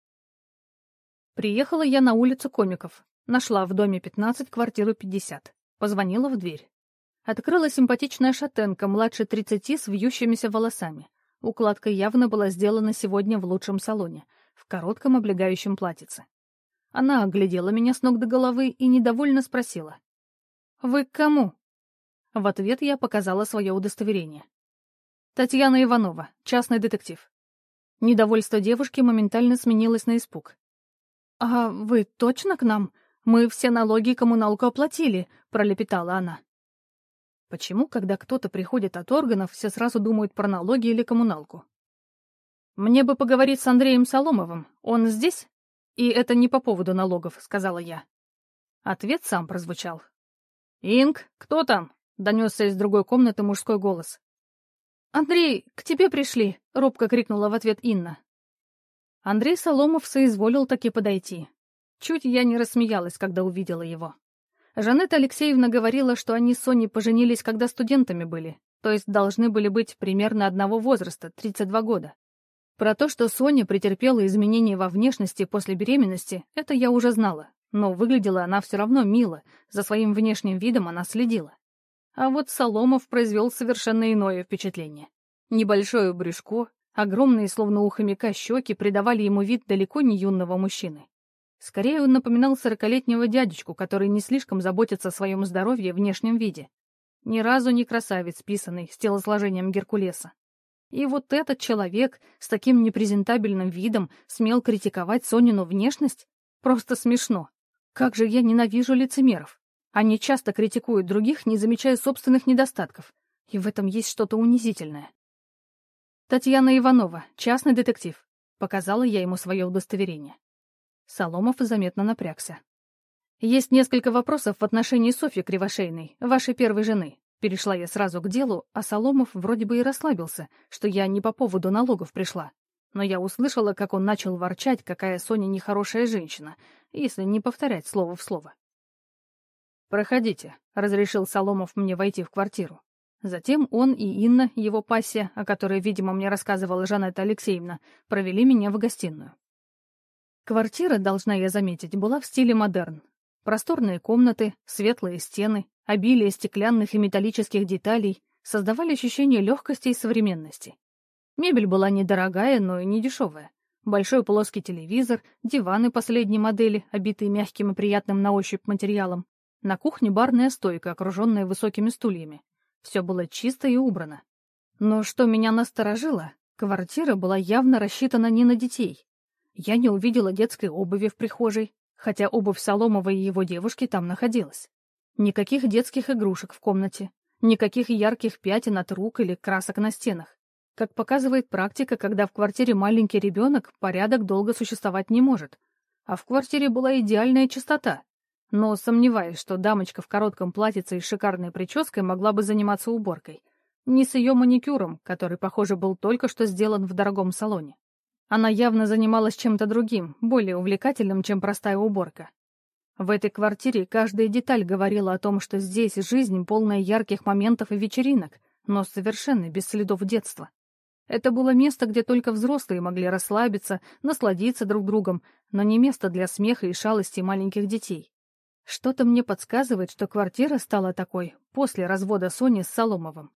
Приехала я на улицу Комиков. Нашла в доме пятнадцать квартиру пятьдесят. Позвонила в дверь. Открыла симпатичная шатенка, младше тридцати, с вьющимися волосами. Укладка явно была сделана сегодня в лучшем салоне, в коротком облегающем платьице. Она оглядела меня с ног до головы и недовольно спросила: «Вы к кому?» В ответ я показала свое удостоверение. «Татьяна Иванова, частный детектив». Недовольство девушки моментально сменилось на испуг. «А вы точно к нам? Мы все налоги и коммуналку оплатили», — пролепетала она. Почему, когда кто-то приходит от органов, все сразу думают про налоги или коммуналку? «Мне бы поговорить с Андреем Соломовым. Он здесь?» «И это не по поводу налогов», — сказала я. Ответ сам прозвучал. «Инг, кто там?» — донесся из другой комнаты мужской голос. «Андрей, к тебе пришли!» — робко крикнула в ответ Инна. Андрей Соломов соизволил таки подойти. Чуть я не рассмеялась, когда увидела его. Жанетта Алексеевна говорила, что они с Соней поженились, когда студентами были, то есть должны были быть примерно одного возраста, тридцать два года. Про то, что Соня претерпела изменения во внешности после беременности, это я уже знала, но выглядела она все равно мило, за своим внешним видом она следила. А вот Соломов произвел совершенно иное впечатление. Небольшое брюшко, огромные, словно у хомяка, щеки придавали ему вид далеко не юного мужчины. Скорее он напоминал сорокалетнего дядечку, который не слишком заботится о своем здоровье и внешнем виде. Ни разу не красавец, писанный, с телосложением Геркулеса. И вот этот человек с таким непрезентабельным видом смел критиковать Сонину внешность? Просто смешно. Как же я ненавижу лицемеров. Они часто критикуют других, не замечая собственных недостатков. И в этом есть что-то унизительное. «Татьяна Иванова, частный детектив», — показала я ему свое удостоверение. Соломов заметно напрягся. «Есть несколько вопросов в отношении Софьи Кривошейной, вашей первой жены». Перешла я сразу к делу, а Соломов вроде бы и расслабился, что я не по поводу налогов пришла. Но я услышала, как он начал ворчать, какая Соня нехорошая женщина, если не повторять слово в слово. «Проходите», — разрешил Соломов мне войти в квартиру. Затем он и Инна, его пассия, о которой, видимо, мне рассказывала Жанетта Алексеевна, провели меня в гостиную. Квартира, должна я заметить, была в стиле модерн. Просторные комнаты, светлые стены, обилие стеклянных и металлических деталей создавали ощущение легкости и современности. Мебель была недорогая, но и не дешевая. Большой плоский телевизор, диваны последней модели, обитые мягким и приятным на ощупь материалом. На кухне барная стойка, окруженная высокими стульями. Все было чисто и убрано. Но что меня насторожило, квартира была явно рассчитана не на детей. Я не увидела детской обуви в прихожей, хотя обувь Соломова и его девушки там находилась. Никаких детских игрушек в комнате, никаких ярких пятен от рук или красок на стенах. Как показывает практика, когда в квартире маленький ребенок, порядок долго существовать не может. А в квартире была идеальная чистота. Но сомневаюсь, что дамочка в коротком платьице и шикарной прической могла бы заниматься уборкой. Не с ее маникюром, который, похоже, был только что сделан в дорогом салоне. Она явно занималась чем-то другим, более увлекательным, чем простая уборка. В этой квартире каждая деталь говорила о том, что здесь жизнь полная ярких моментов и вечеринок, но совершенно без следов детства. Это было место, где только взрослые могли расслабиться, насладиться друг другом, но не место для смеха и шалости маленьких детей. Что-то мне подсказывает, что квартира стала такой после развода Сони с Соломовым.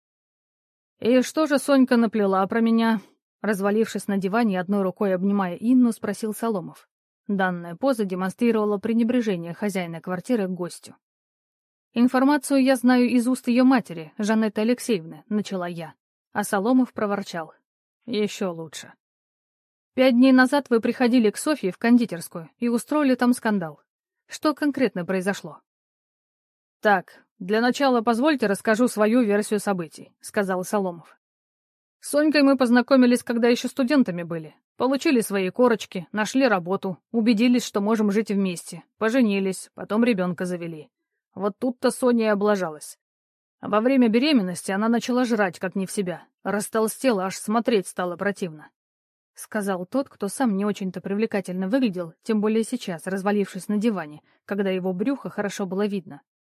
«И что же Сонька наплела про меня?» Развалившись на диване и одной рукой обнимая Инну, спросил Соломов. Данная поза демонстрировала пренебрежение хозяина квартиры к гостю. «Информацию я знаю из уст ее матери, Жанетты Алексеевны», — начала я. А Соломов проворчал. «Еще лучше. Пять дней назад вы приходили к Софье в кондитерскую и устроили там скандал. Что конкретно произошло?» «Так, для начала позвольте расскажу свою версию событий», — сказал Соломов. «С Сонькой мы познакомились, когда еще студентами были. Получили свои корочки, нашли работу, убедились, что можем жить вместе, поженились, потом ребенка завели. Вот тут-то Соня и облажалась. А во время беременности она начала жрать, как не в себя. Растолстела, аж смотреть стало противно. — сказал тот, кто сам не очень-то привлекательно выглядел, тем более сейчас, развалившись на диване, когда его брюхо хорошо было видно.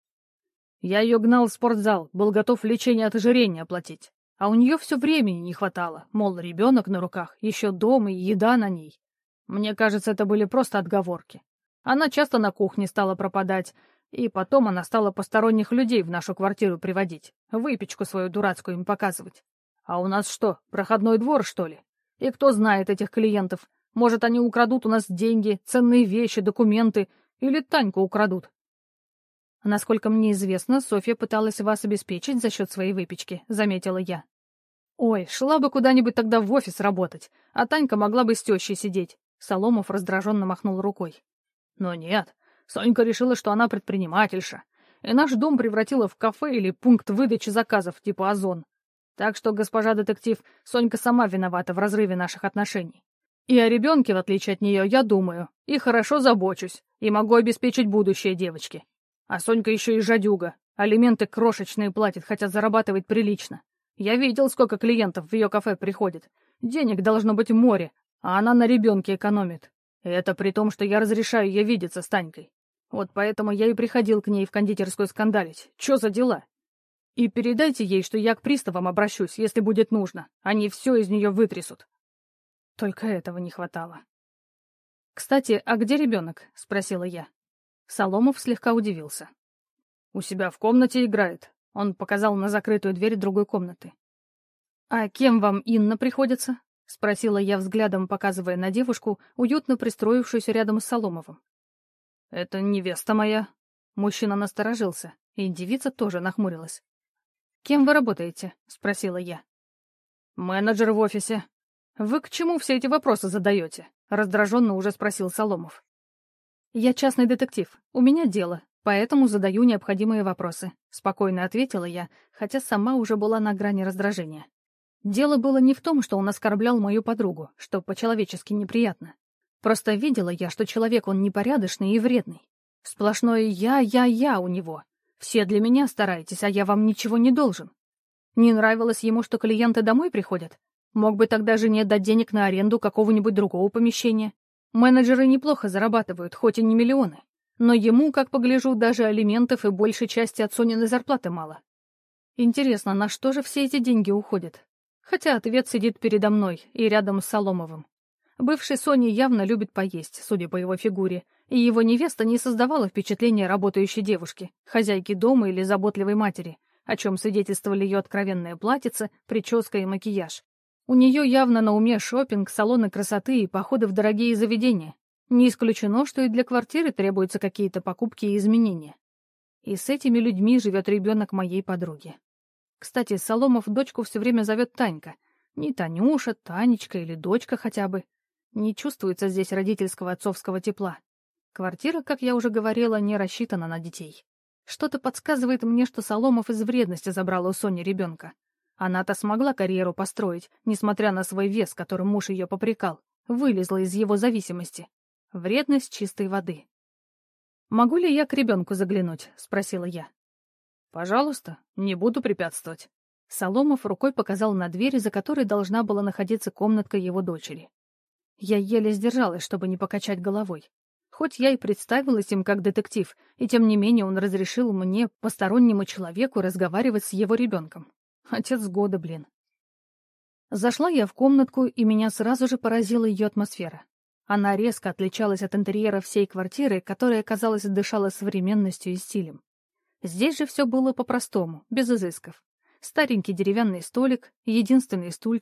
Я ее гнал в спортзал, был готов лечение от ожирения оплатить. А у нее все времени не хватало, мол, ребенок на руках, еще дом и еда на ней. Мне кажется, это были просто отговорки. Она часто на кухне стала пропадать, и потом она стала посторонних людей в нашу квартиру приводить, выпечку свою дурацкую им показывать. А у нас что, проходной двор, что ли? И кто знает этих клиентов? Может, они украдут у нас деньги, ценные вещи, документы, или Таньку украдут. Насколько мне известно, Софья пыталась вас обеспечить за счет своей выпечки, заметила я. Ой, шла бы куда-нибудь тогда в офис работать, а Танька могла бы с тещей сидеть. Соломов раздраженно махнул рукой. Но нет, Сонька решила, что она предпринимательша, и наш дом превратила в кафе или пункт выдачи заказов типа Озон. Так что, госпожа детектив, Сонька сама виновата в разрыве наших отношений. И о ребенке, в отличие от нее, я думаю, и хорошо забочусь, и могу обеспечить будущее девочки. А Сонька еще и жадюга, алименты крошечные платит, хотя зарабатывает прилично. Я видел, сколько клиентов в ее кафе приходит. Денег должно быть море, а она на ребенке экономит. И это при том, что я разрешаю ей видеться с Танькой. Вот поэтому я и приходил к ней в кондитерскую скандалить. Че за дела? И передайте ей, что я к приставам обращусь, если будет нужно. Они все из нее вытрясут. Только этого не хватало. «Кстати, а где ребенок?» — спросила я. Соломов слегка удивился. «У себя в комнате играет». Он показал на закрытую дверь другой комнаты. «А кем вам Инна приходится?» — спросила я взглядом, показывая на девушку, уютно пристроившуюся рядом с Соломовым. «Это невеста моя». Мужчина насторожился, и девица тоже нахмурилась. «Кем вы работаете?» — спросила я. «Менеджер в офисе». «Вы к чему все эти вопросы задаете?» — раздраженно уже спросил Соломов. «Я частный детектив. У меня дело, поэтому задаю необходимые вопросы», — спокойно ответила я, хотя сама уже была на грани раздражения. Дело было не в том, что он оскорблял мою подругу, что по-человечески неприятно. Просто видела я, что человек он непорядочный и вредный. Сплошное «я-я-я» у него. Все для меня стараетесь, а я вам ничего не должен. Не нравилось ему, что клиенты домой приходят? Мог бы тогда жене дать денег на аренду какого-нибудь другого помещения. Менеджеры неплохо зарабатывают, хоть и не миллионы. Но ему, как погляжу, даже алиментов и большей части от Сониной зарплаты мало. Интересно, на что же все эти деньги уходят? Хотя ответ сидит передо мной и рядом с Соломовым. Бывший Сони явно любит поесть, судя по его фигуре, и его невеста не создавала впечатления работающей девушки, хозяйки дома или заботливой матери, о чем свидетельствовали ее откровенное платьице, прическа и макияж. У нее явно на уме шопинг, салоны красоты и походы в дорогие заведения. Не исключено, что и для квартиры требуются какие-то покупки и изменения. И с этими людьми живет ребенок моей подруги. Кстати, Соломов дочку все время зовет Танька. Не Танюша, Танечка или дочка хотя бы. Не чувствуется здесь родительского отцовского тепла. Квартира, как я уже говорила, не рассчитана на детей. Что-то подсказывает мне, что Соломов из вредности забрал у Сони ребенка. Она-то смогла карьеру построить, несмотря на свой вес, которым муж ее попрекал, вылезла из его зависимости. Вредность чистой воды. «Могу ли я к ребенку заглянуть?» — спросила я. «Пожалуйста, не буду препятствовать». Соломов рукой показал на дверь, за которой должна была находиться комнатка его дочери. Я еле сдержалась, чтобы не покачать головой. Хоть я и представилась им как детектив, и тем не менее он разрешил мне, постороннему человеку, разговаривать с его ребенком. Отец года, блин. Зашла я в комнатку, и меня сразу же поразила ее атмосфера. Она резко отличалась от интерьера всей квартиры, которая, казалось, дышала современностью и стилем. Здесь же все было по-простому, без изысков. Старенький деревянный столик, единственный стульчик,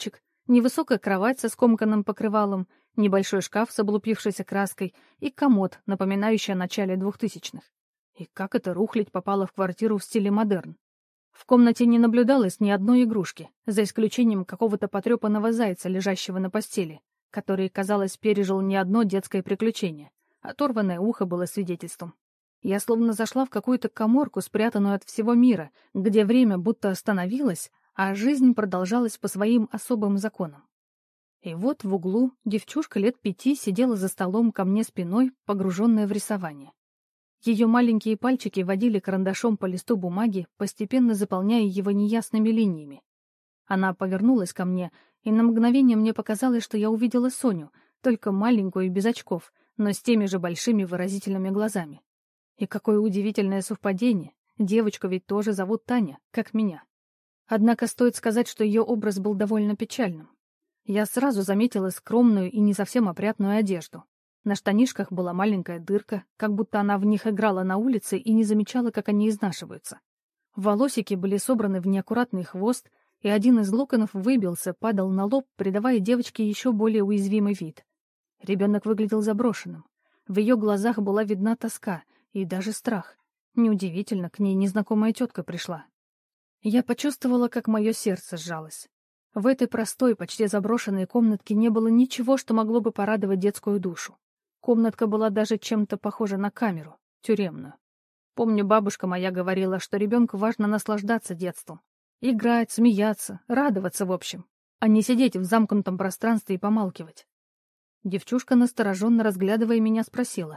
невысокая кровать со скомканным покрывалом, небольшой шкаф с облупившейся краской и комод, напоминающий о начале двухтысячных. И как эта рухлядь попала в квартиру в стиле модерн? В комнате не наблюдалось ни одной игрушки, за исключением какого-то потрепанного зайца, лежащего на постели, который, казалось, пережил не одно детское приключение. Оторванное ухо было свидетельством. Я словно зашла в какую-то каморку, спрятанную от всего мира, где время будто остановилось, а жизнь продолжалась по своим особым законам. И вот в углу девчушка лет пяти сидела за столом ко мне спиной, погруженная в рисование. Ее маленькие пальчики водили карандашом по листу бумаги, постепенно заполняя его неясными линиями. Она повернулась ко мне, и на мгновение мне показалось, что я увидела Соню, только маленькую и без очков, но с теми же большими выразительными глазами. И какое удивительное совпадение, девочку ведь тоже зовут Таня, как меня. Однако стоит сказать, что ее образ был довольно печальным. Я сразу заметила скромную и не совсем опрятную одежду. На штанишках была маленькая дырка, как будто она в них играла на улице и не замечала, как они изнашиваются. Волосики были собраны в неаккуратный хвост, и один из локонов выбился, падал на лоб, придавая девочке еще более уязвимый вид. Ребенок выглядел заброшенным. В ее глазах была видна тоска и даже страх. Неудивительно, к ней незнакомая тетка пришла. Я почувствовала, как мое сердце сжалось. В этой простой, почти заброшенной комнатке не было ничего, что могло бы порадовать детскую душу. Комнатка была даже чем-то похожа на камеру, тюремную. Помню, бабушка моя говорила, что ребенку важно наслаждаться детством. Играть, смеяться, радоваться в общем, а не сидеть в замкнутом пространстве и помалкивать. Девчушка, настороженно разглядывая меня, спросила: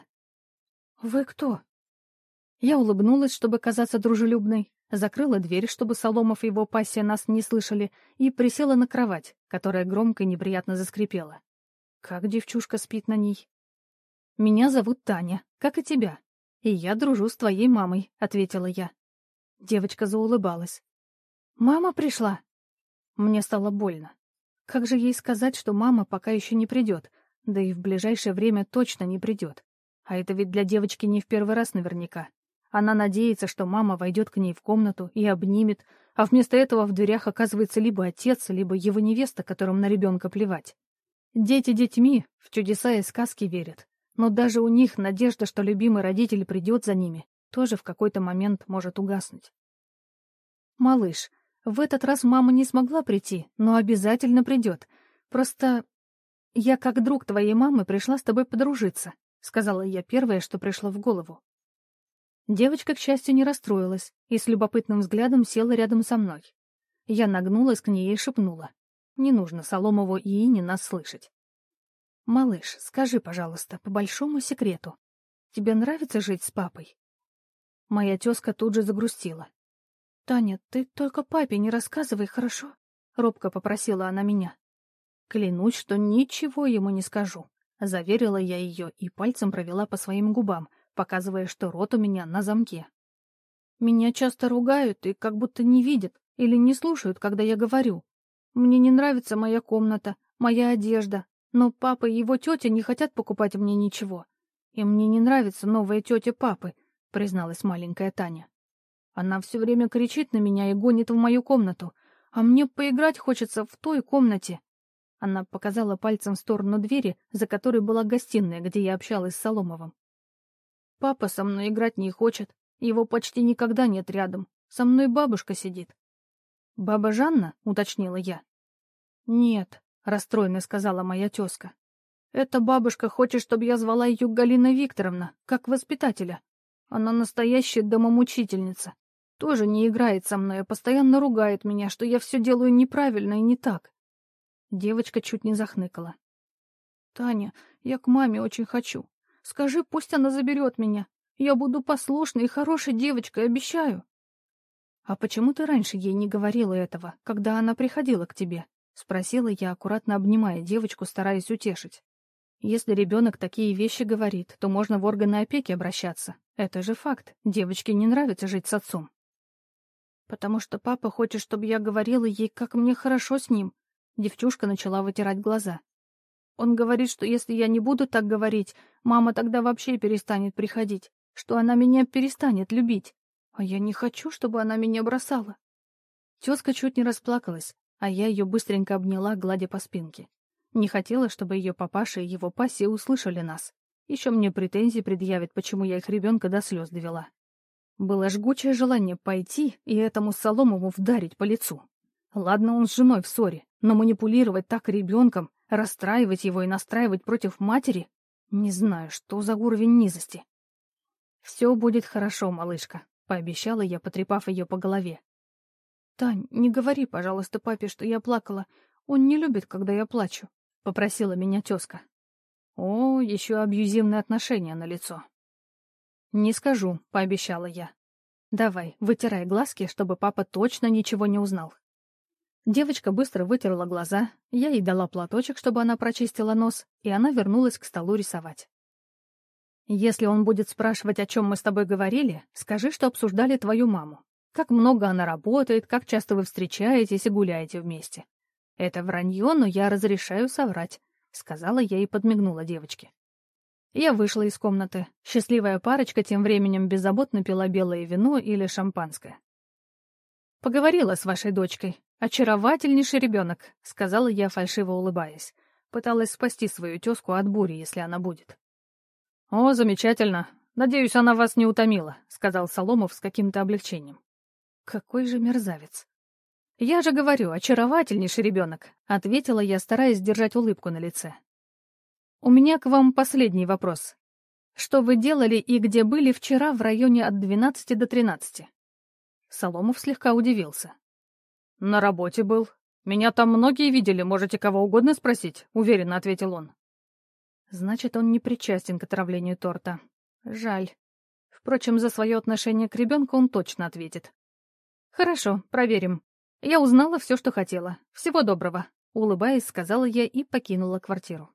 «Вы кто?» Я улыбнулась, чтобы казаться дружелюбной, закрыла дверь, чтобы Соломов и его пассия нас не слышали, и присела на кровать, которая громко и неприятно заскрипела. Как девчушка спит на ней. «Меня зовут Таня, как и тебя. И я дружу с твоей мамой», — ответила я. Девочка заулыбалась. «Мама пришла?» Мне стало больно. Как же ей сказать, что мама пока еще не придет, да и в ближайшее время точно не придет? А это ведь для девочки не в первый раз наверняка. Она надеется, что мама войдет к ней в комнату и обнимет, а вместо этого в дверях оказывается либо отец, либо его невеста, которым на ребенка плевать. Дети детьми в чудеса и сказки верят, но даже у них надежда, что любимый родитель придет за ними, тоже в какой-то момент может угаснуть. «Малыш, в этот раз мама не смогла прийти, но обязательно придет. Просто я, как друг твоей мамы, пришла с тобой подружиться», — сказала я первое, что пришло в голову. Девочка, к счастью, не расстроилась и с любопытным взглядом села рядом со мной. Я нагнулась к ней и шепнула: «Не нужно Соломову и Ине нас слышать. Малыш, скажи, пожалуйста, по большому секрету, тебе нравится жить с папой?» Моя тезка тут же загрустила. «Таня, ты только папе не рассказывай, хорошо?» — робко попросила она меня. «Клянусь, что ничего ему не скажу», — заверила я ее и пальцем провела по своим губам, показывая, что рот у меня на замке. «Меня часто ругают и как будто не видят или не слушают, когда я говорю. Мне не нравится моя комната, моя одежда, но папа и его тетя не хотят покупать мне ничего. И мне не нравится новая тетя папы», — призналась маленькая Таня. «Она все время кричит на меня и гонит в мою комнату, а мне поиграть хочется в той комнате». Она показала пальцем в сторону двери, за которой была гостиная, где я общалась с Соломовым. «Папа со мной играть не хочет, его почти никогда нет рядом, со мной бабушка сидит». «Баба Жанна?» — уточнила я. «Нет», — расстроенно сказала моя тезка. «Эта бабушка хочет, чтобы я звала ее Галина Викторовна, как воспитателя. Она настоящая домомучительница. Тоже не играет со мной, а постоянно ругает меня, что я все делаю неправильно и не так». Девочка чуть не захныкала. «Таня, я к маме очень хочу. Скажи, пусть она заберет меня. Я буду послушной и хорошей девочкой, обещаю». «А почему ты раньше ей не говорила этого, когда она приходила к тебе?» — спросила я, аккуратно обнимая девочку, стараясь утешить. «Если ребенок такие вещи говорит, то можно в органы опеки обращаться. Это же факт. Девочке не нравится жить с отцом». «Потому что папа хочет, чтобы я говорила ей, как мне хорошо с ним». Девчушка начала вытирать глаза. «Он говорит, что если я не буду так говорить, мама тогда вообще перестанет приходить, что она меня перестанет любить. А я не хочу, чтобы она меня бросала». Тезка чуть не расплакалась, а я ее быстренько обняла, гладя по спинке. Не хотела, чтобы ее папаша и его пассия услышали нас. Еще мне претензии предъявят, почему я их ребенка до слез довела. Было жгучее желание пойти и этому Соломову вдарить по лицу. Ладно, он с женой в ссоре, но манипулировать так ребенком, расстраивать его и настраивать против матери? Не знаю, что за уровень низости. «Все будет хорошо, малышка», — пообещала я, потрепав ее по голове. «Тань, не говори, пожалуйста, папе, что я плакала. Он не любит, когда я плачу», — попросила меня тезка. О, еще абьюзивные отношения на лицо. «Не скажу», — пообещала я. «Давай, вытирай глазки, чтобы папа точно ничего не узнал». Девочка быстро вытерла глаза, я ей дала платочек, чтобы она прочистила нос, и она вернулась к столу рисовать. «Если он будет спрашивать, о чем мы с тобой говорили, скажи, что обсуждали твою маму. Как много она работает, как часто вы встречаетесь и гуляете вместе. Это вранье, но я разрешаю соврать», — сказала я и подмигнула девочке. Я вышла из комнаты. Счастливая парочка тем временем беззаботно пила белое вино или шампанское. «Поговорила с вашей дочкой. Очаровательнейший ребенок», — сказала я, фальшиво улыбаясь. Пыталась спасти свою тезку от бури, если она будет. «О, замечательно. Надеюсь, она вас не утомила», — сказал Соломов с каким-то облегчением. Какой же мерзавец. «Я же говорю, очаровательнейший ребенок», — ответила я, стараясь держать улыбку на лице. «У меня к вам последний вопрос. Что вы делали и где были вчера в районе от двенадцати до тринадцати?» Соломов слегка удивился. «На работе был. Меня там многие видели, можете кого угодно спросить», — уверенно ответил он. Значит, он не причастен к отравлению торта. Жаль. Впрочем, за свое отношение к ребенку он точно ответит. «Хорошо, проверим. Я узнала все, что хотела. Всего доброго», — улыбаясь, сказала я и покинула квартиру.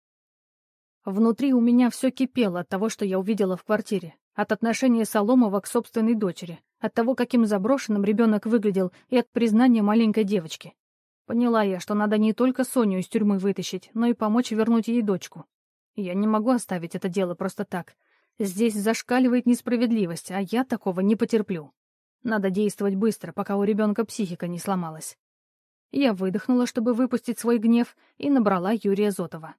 Внутри у меня все кипело от того, что я увидела в квартире, от отношения Соломова к собственной дочери, от того, каким заброшенным ребенок выглядел, и от признания маленькой девочки. Поняла я, что надо не только Соню из тюрьмы вытащить, но и помочь вернуть ей дочку. Я не могу оставить это дело просто так. Здесь зашкаливает несправедливость, а я такого не потерплю. Надо действовать быстро, пока у ребенка психика не сломалась. Я выдохнула, чтобы выпустить свой гнев, и набрала Юрия Зотова.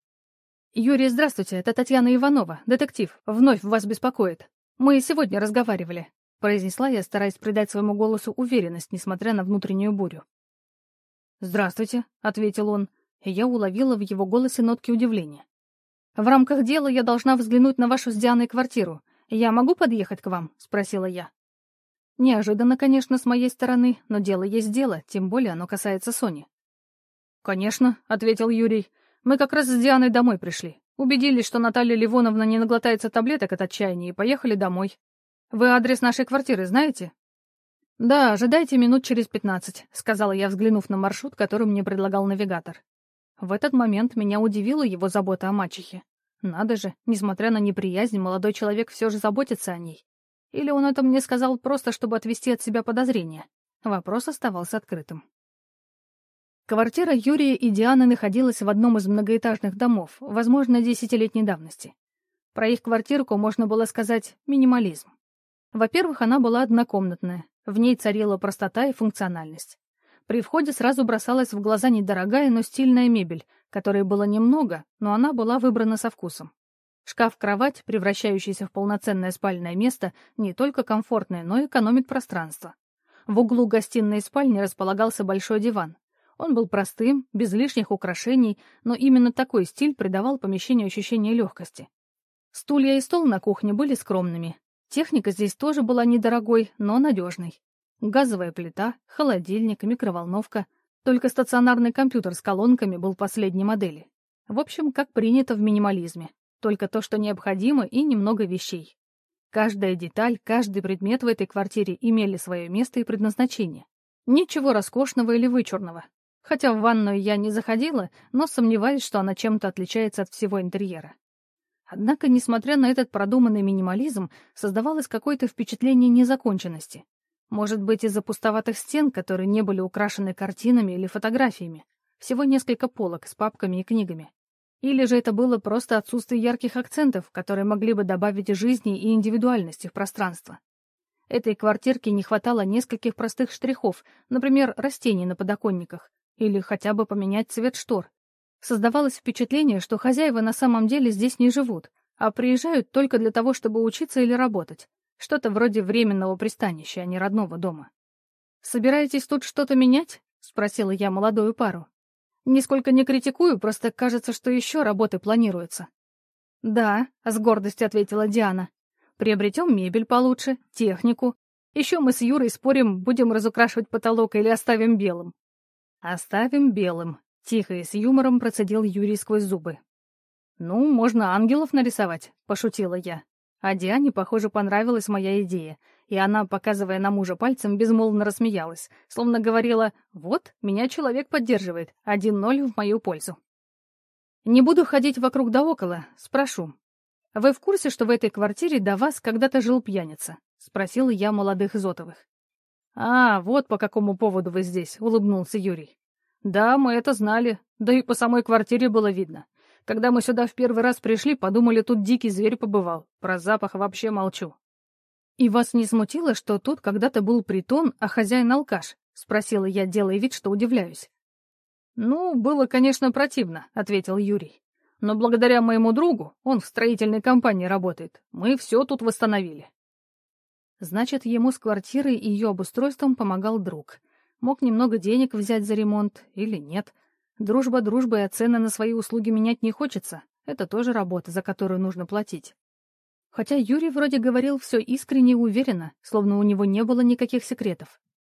«Юрий, здравствуйте, это Татьяна Иванова, детектив, вновь вас беспокоит. Мы сегодня разговаривали», — произнесла я, стараясь придать своему голосу уверенность, несмотря на внутреннюю бурю. «Здравствуйте», — ответил он, и я уловила в его голосе нотки удивления. «В рамках дела я должна взглянуть на вашу с Дианой квартиру. Я могу подъехать к вам?» — спросила я. Неожиданно, конечно, с моей стороны, но дело есть дело, тем более оно касается Сони. «Конечно», — ответил Юрий. «Мы как раз с Дианой домой пришли. Убедились, что Наталья Ливоновна не наглотается таблеток от отчаяния, и поехали домой. Вы адрес нашей квартиры знаете?» «Да, ожидайте минут через пятнадцать», — сказала я, взглянув на маршрут, который мне предлагал навигатор. В этот момент меня удивила его забота о мачехе. Надо же, несмотря на неприязнь, молодой человек все же заботится о ней. Или он это мне сказал просто, чтобы отвести от себя подозрения? Вопрос оставался открытым. Квартира Юрия и Дианы находилась в одном из многоэтажных домов, возможно, десятилетней давности. Про их квартирку можно было сказать минимализм. Во-первых, она была однокомнатная, в ней царила простота и функциональность. При входе сразу бросалась в глаза недорогая, но стильная мебель, которой было немного, но она была выбрана со вкусом. Шкаф-кровать, превращающийся в полноценное спальное место, не только комфортное, но и экономит пространство. В углу гостиной и спальни располагался большой диван. Он был простым, без лишних украшений, но именно такой стиль придавал помещению ощущение легкости. Стулья и стол на кухне были скромными. Техника здесь тоже была недорогой, но надежной. Газовая плита, холодильник, микроволновка. Только стационарный компьютер с колонками был последней модели. В общем, как принято в минимализме. Только то, что необходимо, и немного вещей. Каждая деталь, каждый предмет в этой квартире имели свое место и предназначение. Ничего роскошного или вычурного. Хотя в ванную я не заходила, но сомневаюсь, что она чем-то отличается от всего интерьера. Однако, несмотря на этот продуманный минимализм, создавалось какое-то впечатление незаконченности. Может быть, из-за пустоватых стен, которые не были украшены картинами или фотографиями. Всего несколько полок с папками и книгами. Или же это было просто отсутствие ярких акцентов, которые могли бы добавить жизни и индивидуальности в пространство. Этой квартирке не хватало нескольких простых штрихов, например, растений на подоконниках, или хотя бы поменять цвет штор. Создавалось впечатление, что хозяева на самом деле здесь не живут, а приезжают только для того, чтобы учиться или работать. Что-то вроде временного пристанища, а не родного дома. «Собираетесь тут что-то менять?» — спросила я молодую пару. «Нисколько не критикую, просто кажется, что еще работы планируются». «Да», — с гордостью ответила Диана. «Приобретем мебель получше, технику. Еще мы с Юрой спорим, будем разукрашивать потолок или оставим белым». «Оставим белым», — тихо и с юмором процедил Юрий сквозь зубы. «Ну, можно ангелов нарисовать», — пошутила я. А Диане, похоже, понравилась моя идея, и она, показывая на мужа пальцем, безмолвно рассмеялась, словно говорила: «Вот, меня человек поддерживает, один ноль в мою пользу». «Не буду ходить вокруг да около, спрошу. Вы в курсе, что в этой квартире до вас когда-то жил пьяница?» — спросила я молодых Изотовых. «А, вот по какому поводу вы здесь», — улыбнулся Юрий. «Да, мы это знали, да и по самой квартире было видно. Когда мы сюда в первый раз пришли, подумали, тут дикий зверь побывал. Про запах вообще молчу». «И вас не смутило, что тут когда-то был притон, а хозяин алкаш?» — спросила я, делая вид, что удивляюсь. «Ну, было, конечно, противно», — ответил Юрий. «Но благодаря моему другу, он в строительной компании работает, мы все тут восстановили». Значит, ему с квартирой и ее обустройством помогал друг. Мог немного денег взять за ремонт или нет. Дружба дружбой, а цены на свои услуги менять не хочется. Это тоже работа, за которую нужно платить. Хотя Юрий вроде говорил все искренне и уверенно, словно у него не было никаких секретов.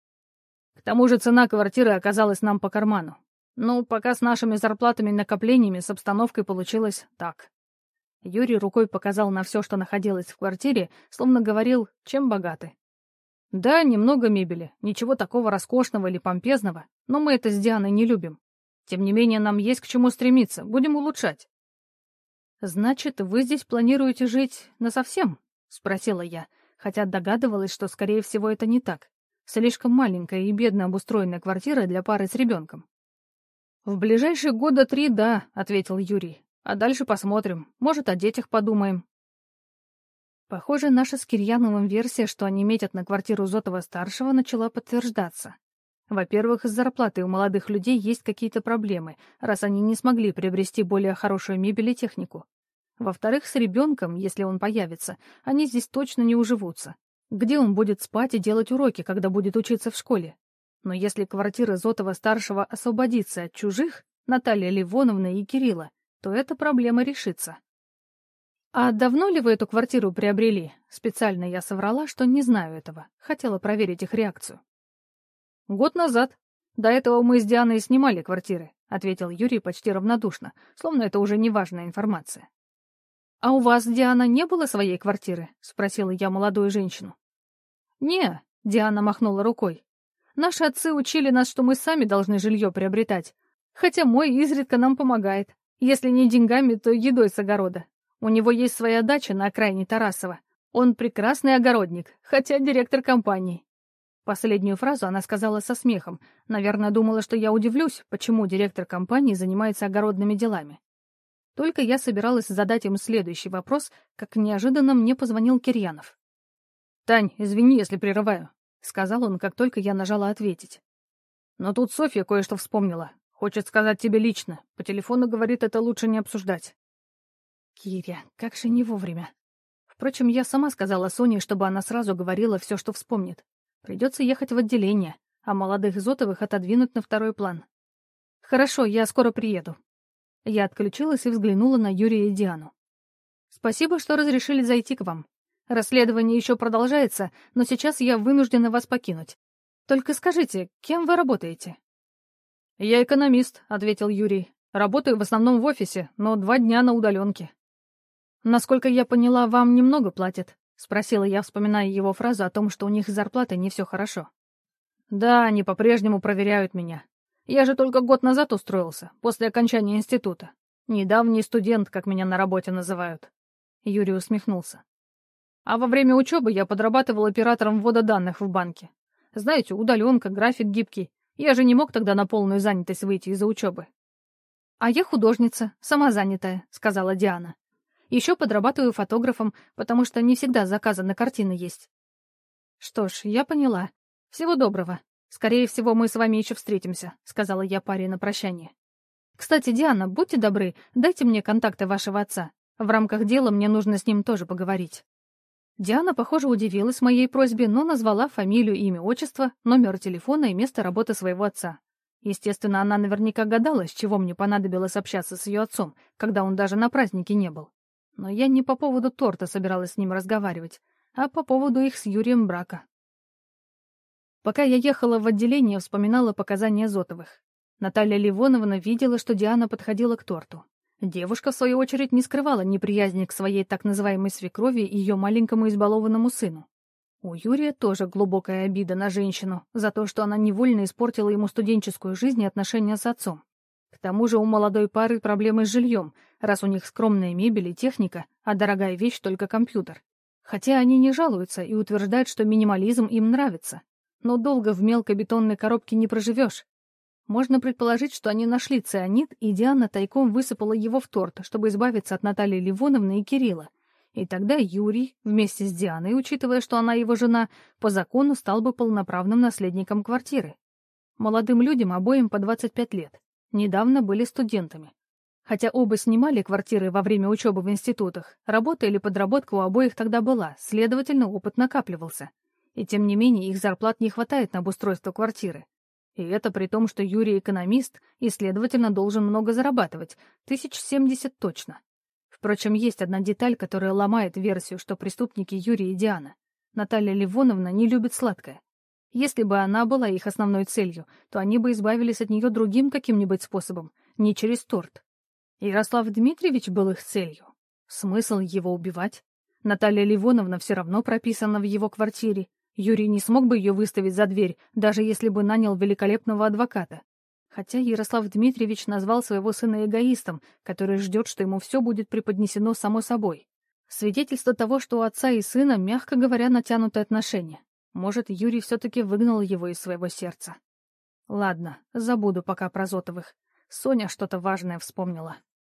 К тому же цена квартиры оказалась нам по карману. Но пока с нашими зарплатами и накоплениями с обстановкой получилось так. Юрий рукой показал на все, что находилось в квартире, словно говорил, чем богаты. Да, немного мебели, ничего такого роскошного или помпезного, но мы это с Дианой не любим. Тем не менее, нам есть к чему стремиться, будем улучшать. «Значит, вы здесь планируете жить насовсем?» — спросила я, хотя догадывалась, что, скорее всего, это не так. Слишком маленькая и бедно обустроенная квартира для пары с ребенком. «В ближайшие года три, да», — ответил Юрий. «А дальше посмотрим. Может, о детях подумаем». Похоже, наша с Кирьяновым версия, что они метят на квартиру Зотова-старшего, начала подтверждаться. Во-первых, с зарплатой у молодых людей есть какие-то проблемы, раз они не смогли приобрести более хорошую мебель и технику. Во-вторых, с ребенком, если он появится, они здесь точно не уживутся. Где он будет спать и делать уроки, когда будет учиться в школе? Но если квартира Зотова-старшего освободится от чужих, Натальи Ливоновны и Кирилла, то эта проблема решится. «А давно ли вы эту квартиру приобрели?» Специально я соврала, что не знаю этого. Хотела проверить их реакцию. «Год назад. До этого мы с Дианой снимали квартиры», — ответил Юрий почти равнодушно, словно это уже неважная информация. «А у вас, Диана, не было своей квартиры?» — спросила я молодую женщину. «Не», — Диана махнула рукой. «Наши отцы учили нас, что мы сами должны жилье приобретать, хотя мой изредка нам помогает. Если не деньгами, то едой с огорода. У него есть своя дача на окраине Тарасова. Он прекрасный огородник, хотя директор компании». Последнюю фразу она сказала со смехом. Наверное, думала, что я удивлюсь, почему директор компании занимается огородными делами. Только я собиралась задать им следующий вопрос, как неожиданно мне позвонил Кирьянов. «Тань, извини, если прерываю», — сказал он, как только я нажала ответить. «Но тут Софья кое-что вспомнила. Хочет сказать тебе лично. По телефону говорит, это лучше не обсуждать». Киря, как же не вовремя. Впрочем, я сама сказала Соне, чтобы она сразу говорила все, что вспомнит. Придется ехать в отделение, а молодых Зотовых отодвинуть на второй план. «Хорошо, я скоро приеду». Я отключилась и взглянула на Юрия и Диану. «Спасибо, что разрешили зайти к вам. Расследование еще продолжается, но сейчас я вынуждена вас покинуть. Только скажите, кем вы работаете?» «Я экономист», — ответил Юрий. «Работаю в основном в офисе, но два дня на удаленке». «Насколько я поняла, вам немного платят?» — спросила я, вспоминая его фразу о том, что у них с зарплатой не все хорошо. «Да, они по-прежнему проверяют меня. Я же только год назад устроился, после окончания института. Недавний студент, как меня на работе называют». Юрий усмехнулся. «А во время учебы я подрабатывал оператором ввода данных в банке. Знаете, удаленка, график гибкий. Я же не мог тогда на полную занятость выйти из-за учебы». «А я художница, сама занятая», — сказала Диана. «Еще подрабатываю фотографом, потому что не всегда заказы на картины есть». «Что ж, я поняла. Всего доброго. Скорее всего, мы с вами еще встретимся», — сказала я паре на прощание. «Кстати, Диана, будьте добры, дайте мне контакты вашего отца. В рамках дела мне нужно с ним тоже поговорить». Диана, похоже, удивилась моей просьбе, но назвала фамилию, имя, отчество, номер телефона и место работы своего отца. Естественно, она наверняка гадала, с чего мне понадобилось общаться с ее отцом, когда он даже на празднике не был. Но я не по поводу торта собиралась с ним разговаривать, а по поводу их с Юрием брака. Пока я ехала в отделение, вспоминала показания Зотовых. Наталья Ливоновна видела, что Диана подходила к торту. Девушка, в свою очередь, не скрывала неприязни к своей так называемой свекрови и ее маленькому избалованному сыну. У Юрия тоже глубокая обида на женщину за то, что она невольно испортила ему студенческую жизнь и отношения с отцом. К тому же у молодой пары проблемы с жильем, раз у них скромная мебель и техника, а дорогая вещь только компьютер. Хотя они не жалуются и утверждают, что минимализм им нравится. Но долго в мелкой бетонной коробке не проживешь. Можно предположить, что они нашли цианид, и Диана тайком высыпала его в торт, чтобы избавиться от Натальи Ливоновны и Кирилла. И тогда Юрий, вместе с Дианой, учитывая, что она его жена, по закону стал бы полноправным наследником квартиры. Молодым людям обоим по двадцать пять лет. Недавно были студентами. Хотя оба снимали квартиры во время учебы в институтах, работа или подработка у обоих тогда была, следовательно, опыт накапливался. И тем не менее их зарплат не хватает на обустройство квартиры. И это при том, что Юрий экономист и, следовательно, должен много зарабатывать, тысяч семьдесят точно. Впрочем, есть одна деталь, которая ломает версию, что преступники Юрий и Диана. Наталья Ливоновна не любит сладкое. Если бы она была их основной целью, то они бы избавились от нее другим каким-нибудь способом, не через торт. Ярослав Дмитриевич был их целью. Смысл его убивать? Наталья Ливоновна все равно прописана в его квартире. Юрий не смог бы ее выставить за дверь, даже если бы нанял великолепного адвоката. Хотя Ярослав Дмитриевич назвал своего сына эгоистом, который ждет, что ему все будет преподнесено само собой. Свидетельство того, что у отца и сына, мягко говоря, натянутые отношения. Может, Юрий все-таки выгнал его из своего сердца. Ладно, забуду пока про Зотовых. Соня что-то важное вспомнила.